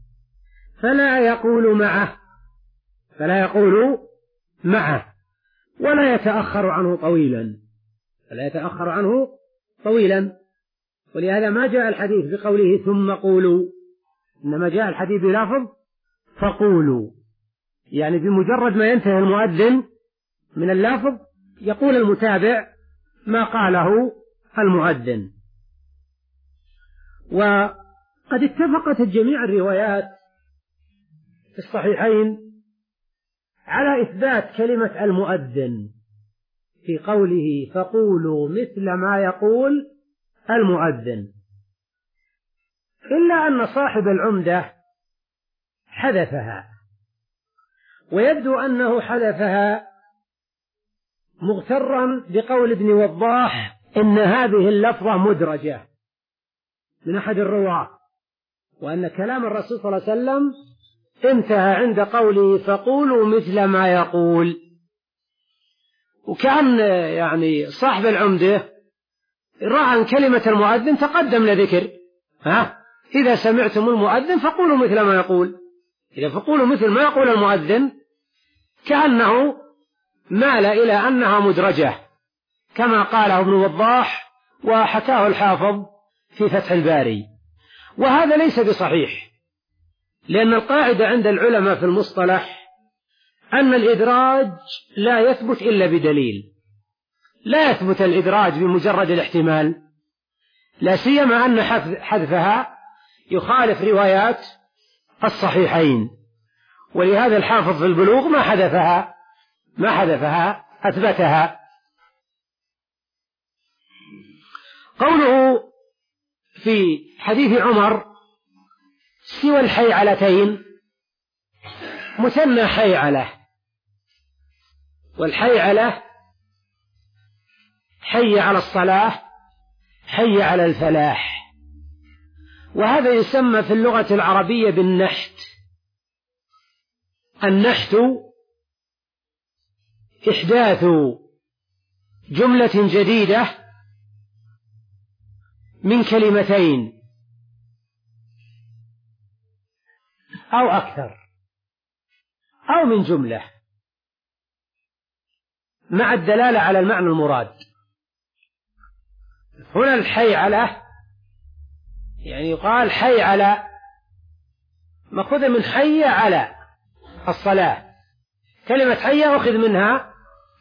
فلا يقول معه، فلا يقول معه ولا يتأخر عنه طويلا، فلا يتأخر عنه طويلا. ولهذا ما جاء الحديث بقوله ثم قولوا، إنما جاء الحديث بلفظ فقولوا، يعني بمجرد ما ينتهي المؤذن من اللفظ يقول المتابع ما قاله المؤذن. وقد اتفقت جميع الروايات في الصحيحين على إثبات كلمة المؤذن في قوله فقولوا مثل ما يقول المؤذن، إلا أن صاحب العمدة حذفها، ويبدو أنه حذفها مغترا بقول ابن وضاح إن هذه اللفظة مدرجة من أحد الرواة، وأن كلام الرسول صلى الله عليه وسلم انتهى عند قوله فقولوا مثل ما يقول. وكأن يعني صاحب العمدة رأى أن كلمة المؤذن تقدم لذكر، ها إذا سمعتم المؤذن فقولوا مثل ما يقول. إذا فقولوا مثل ما يقول المؤذن كأنه مال إلى أنها مدرجة كما قاله ابن وضاح وحكاه الحافظ في فتح الباري. وهذا ليس بصحيح، لأن القاعدة عند العلماء في المصطلح أن الإدراج لا يثبت إلا بدليل. لا يثبت الإدراج بمجرد الاحتمال، لا سيما أن حذفها يخالف روايات الصحيحين، ولهذا الحافظ في البلوغ ما حذفها ما حذفها أثبتها. قوله في حديث عمر سوى الحيعلتين، مثنى حيعلة، والحيعلة حي على الصلاة، حي على الفلاح. وهذا يسمى في اللغة العربية بالنحت. النحت إحداث جملة جديدة من كلمتين أو أكثر أو من جملة مع الدلالة على المعنى المراد. هنا الحي على يعني يقال حي على مأخوذ من حي على الصلاة. كلمة حي أخذ منها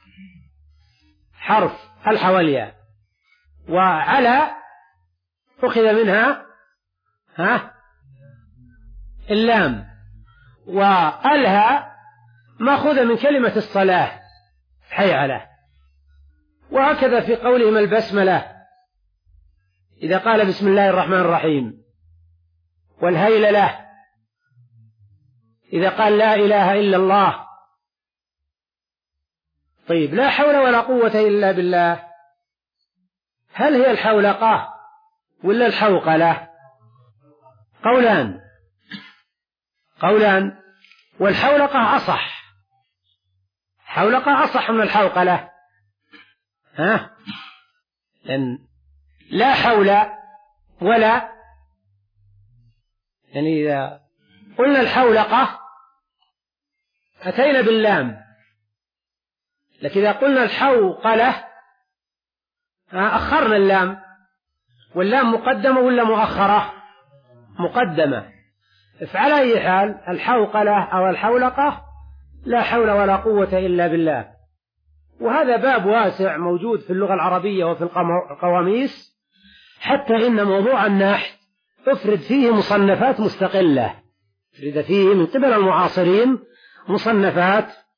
حرف الحوالية، وعلى أخذ منها ها اللام، وألها مأخوذ من كلمة الصلاة حي على. وهكذا في قولهم البسملة إذا قال بسم الله الرحمن الرحيم، والهيللة إذا قال لا إله إلا الله. طيب، لا حول ولا قوة إلا بالله، هل هي الحولقة ولا الحوقلة؟ قولان قولان والحولقة أصح، حولقة أصح من الحوقلة. ها لأن لا حول ولا، يعني إذا قلنا الحولقة أتينا باللام، لكن إذا قلنا الحوقلة أخرنا اللام، واللام مقدمة ولا مؤخرة؟ مقدمة. فعلى أي حال الحوقلة أو الحولقة لا حول ولا قوة إلا بالله. وهذا باب واسع موجود في اللغة العربية وفي القواميس، حتى إن موضوع النحت أفرد فيه مصنفات مستقلة، أفرد فيه من قبل المعاصرين مصنفات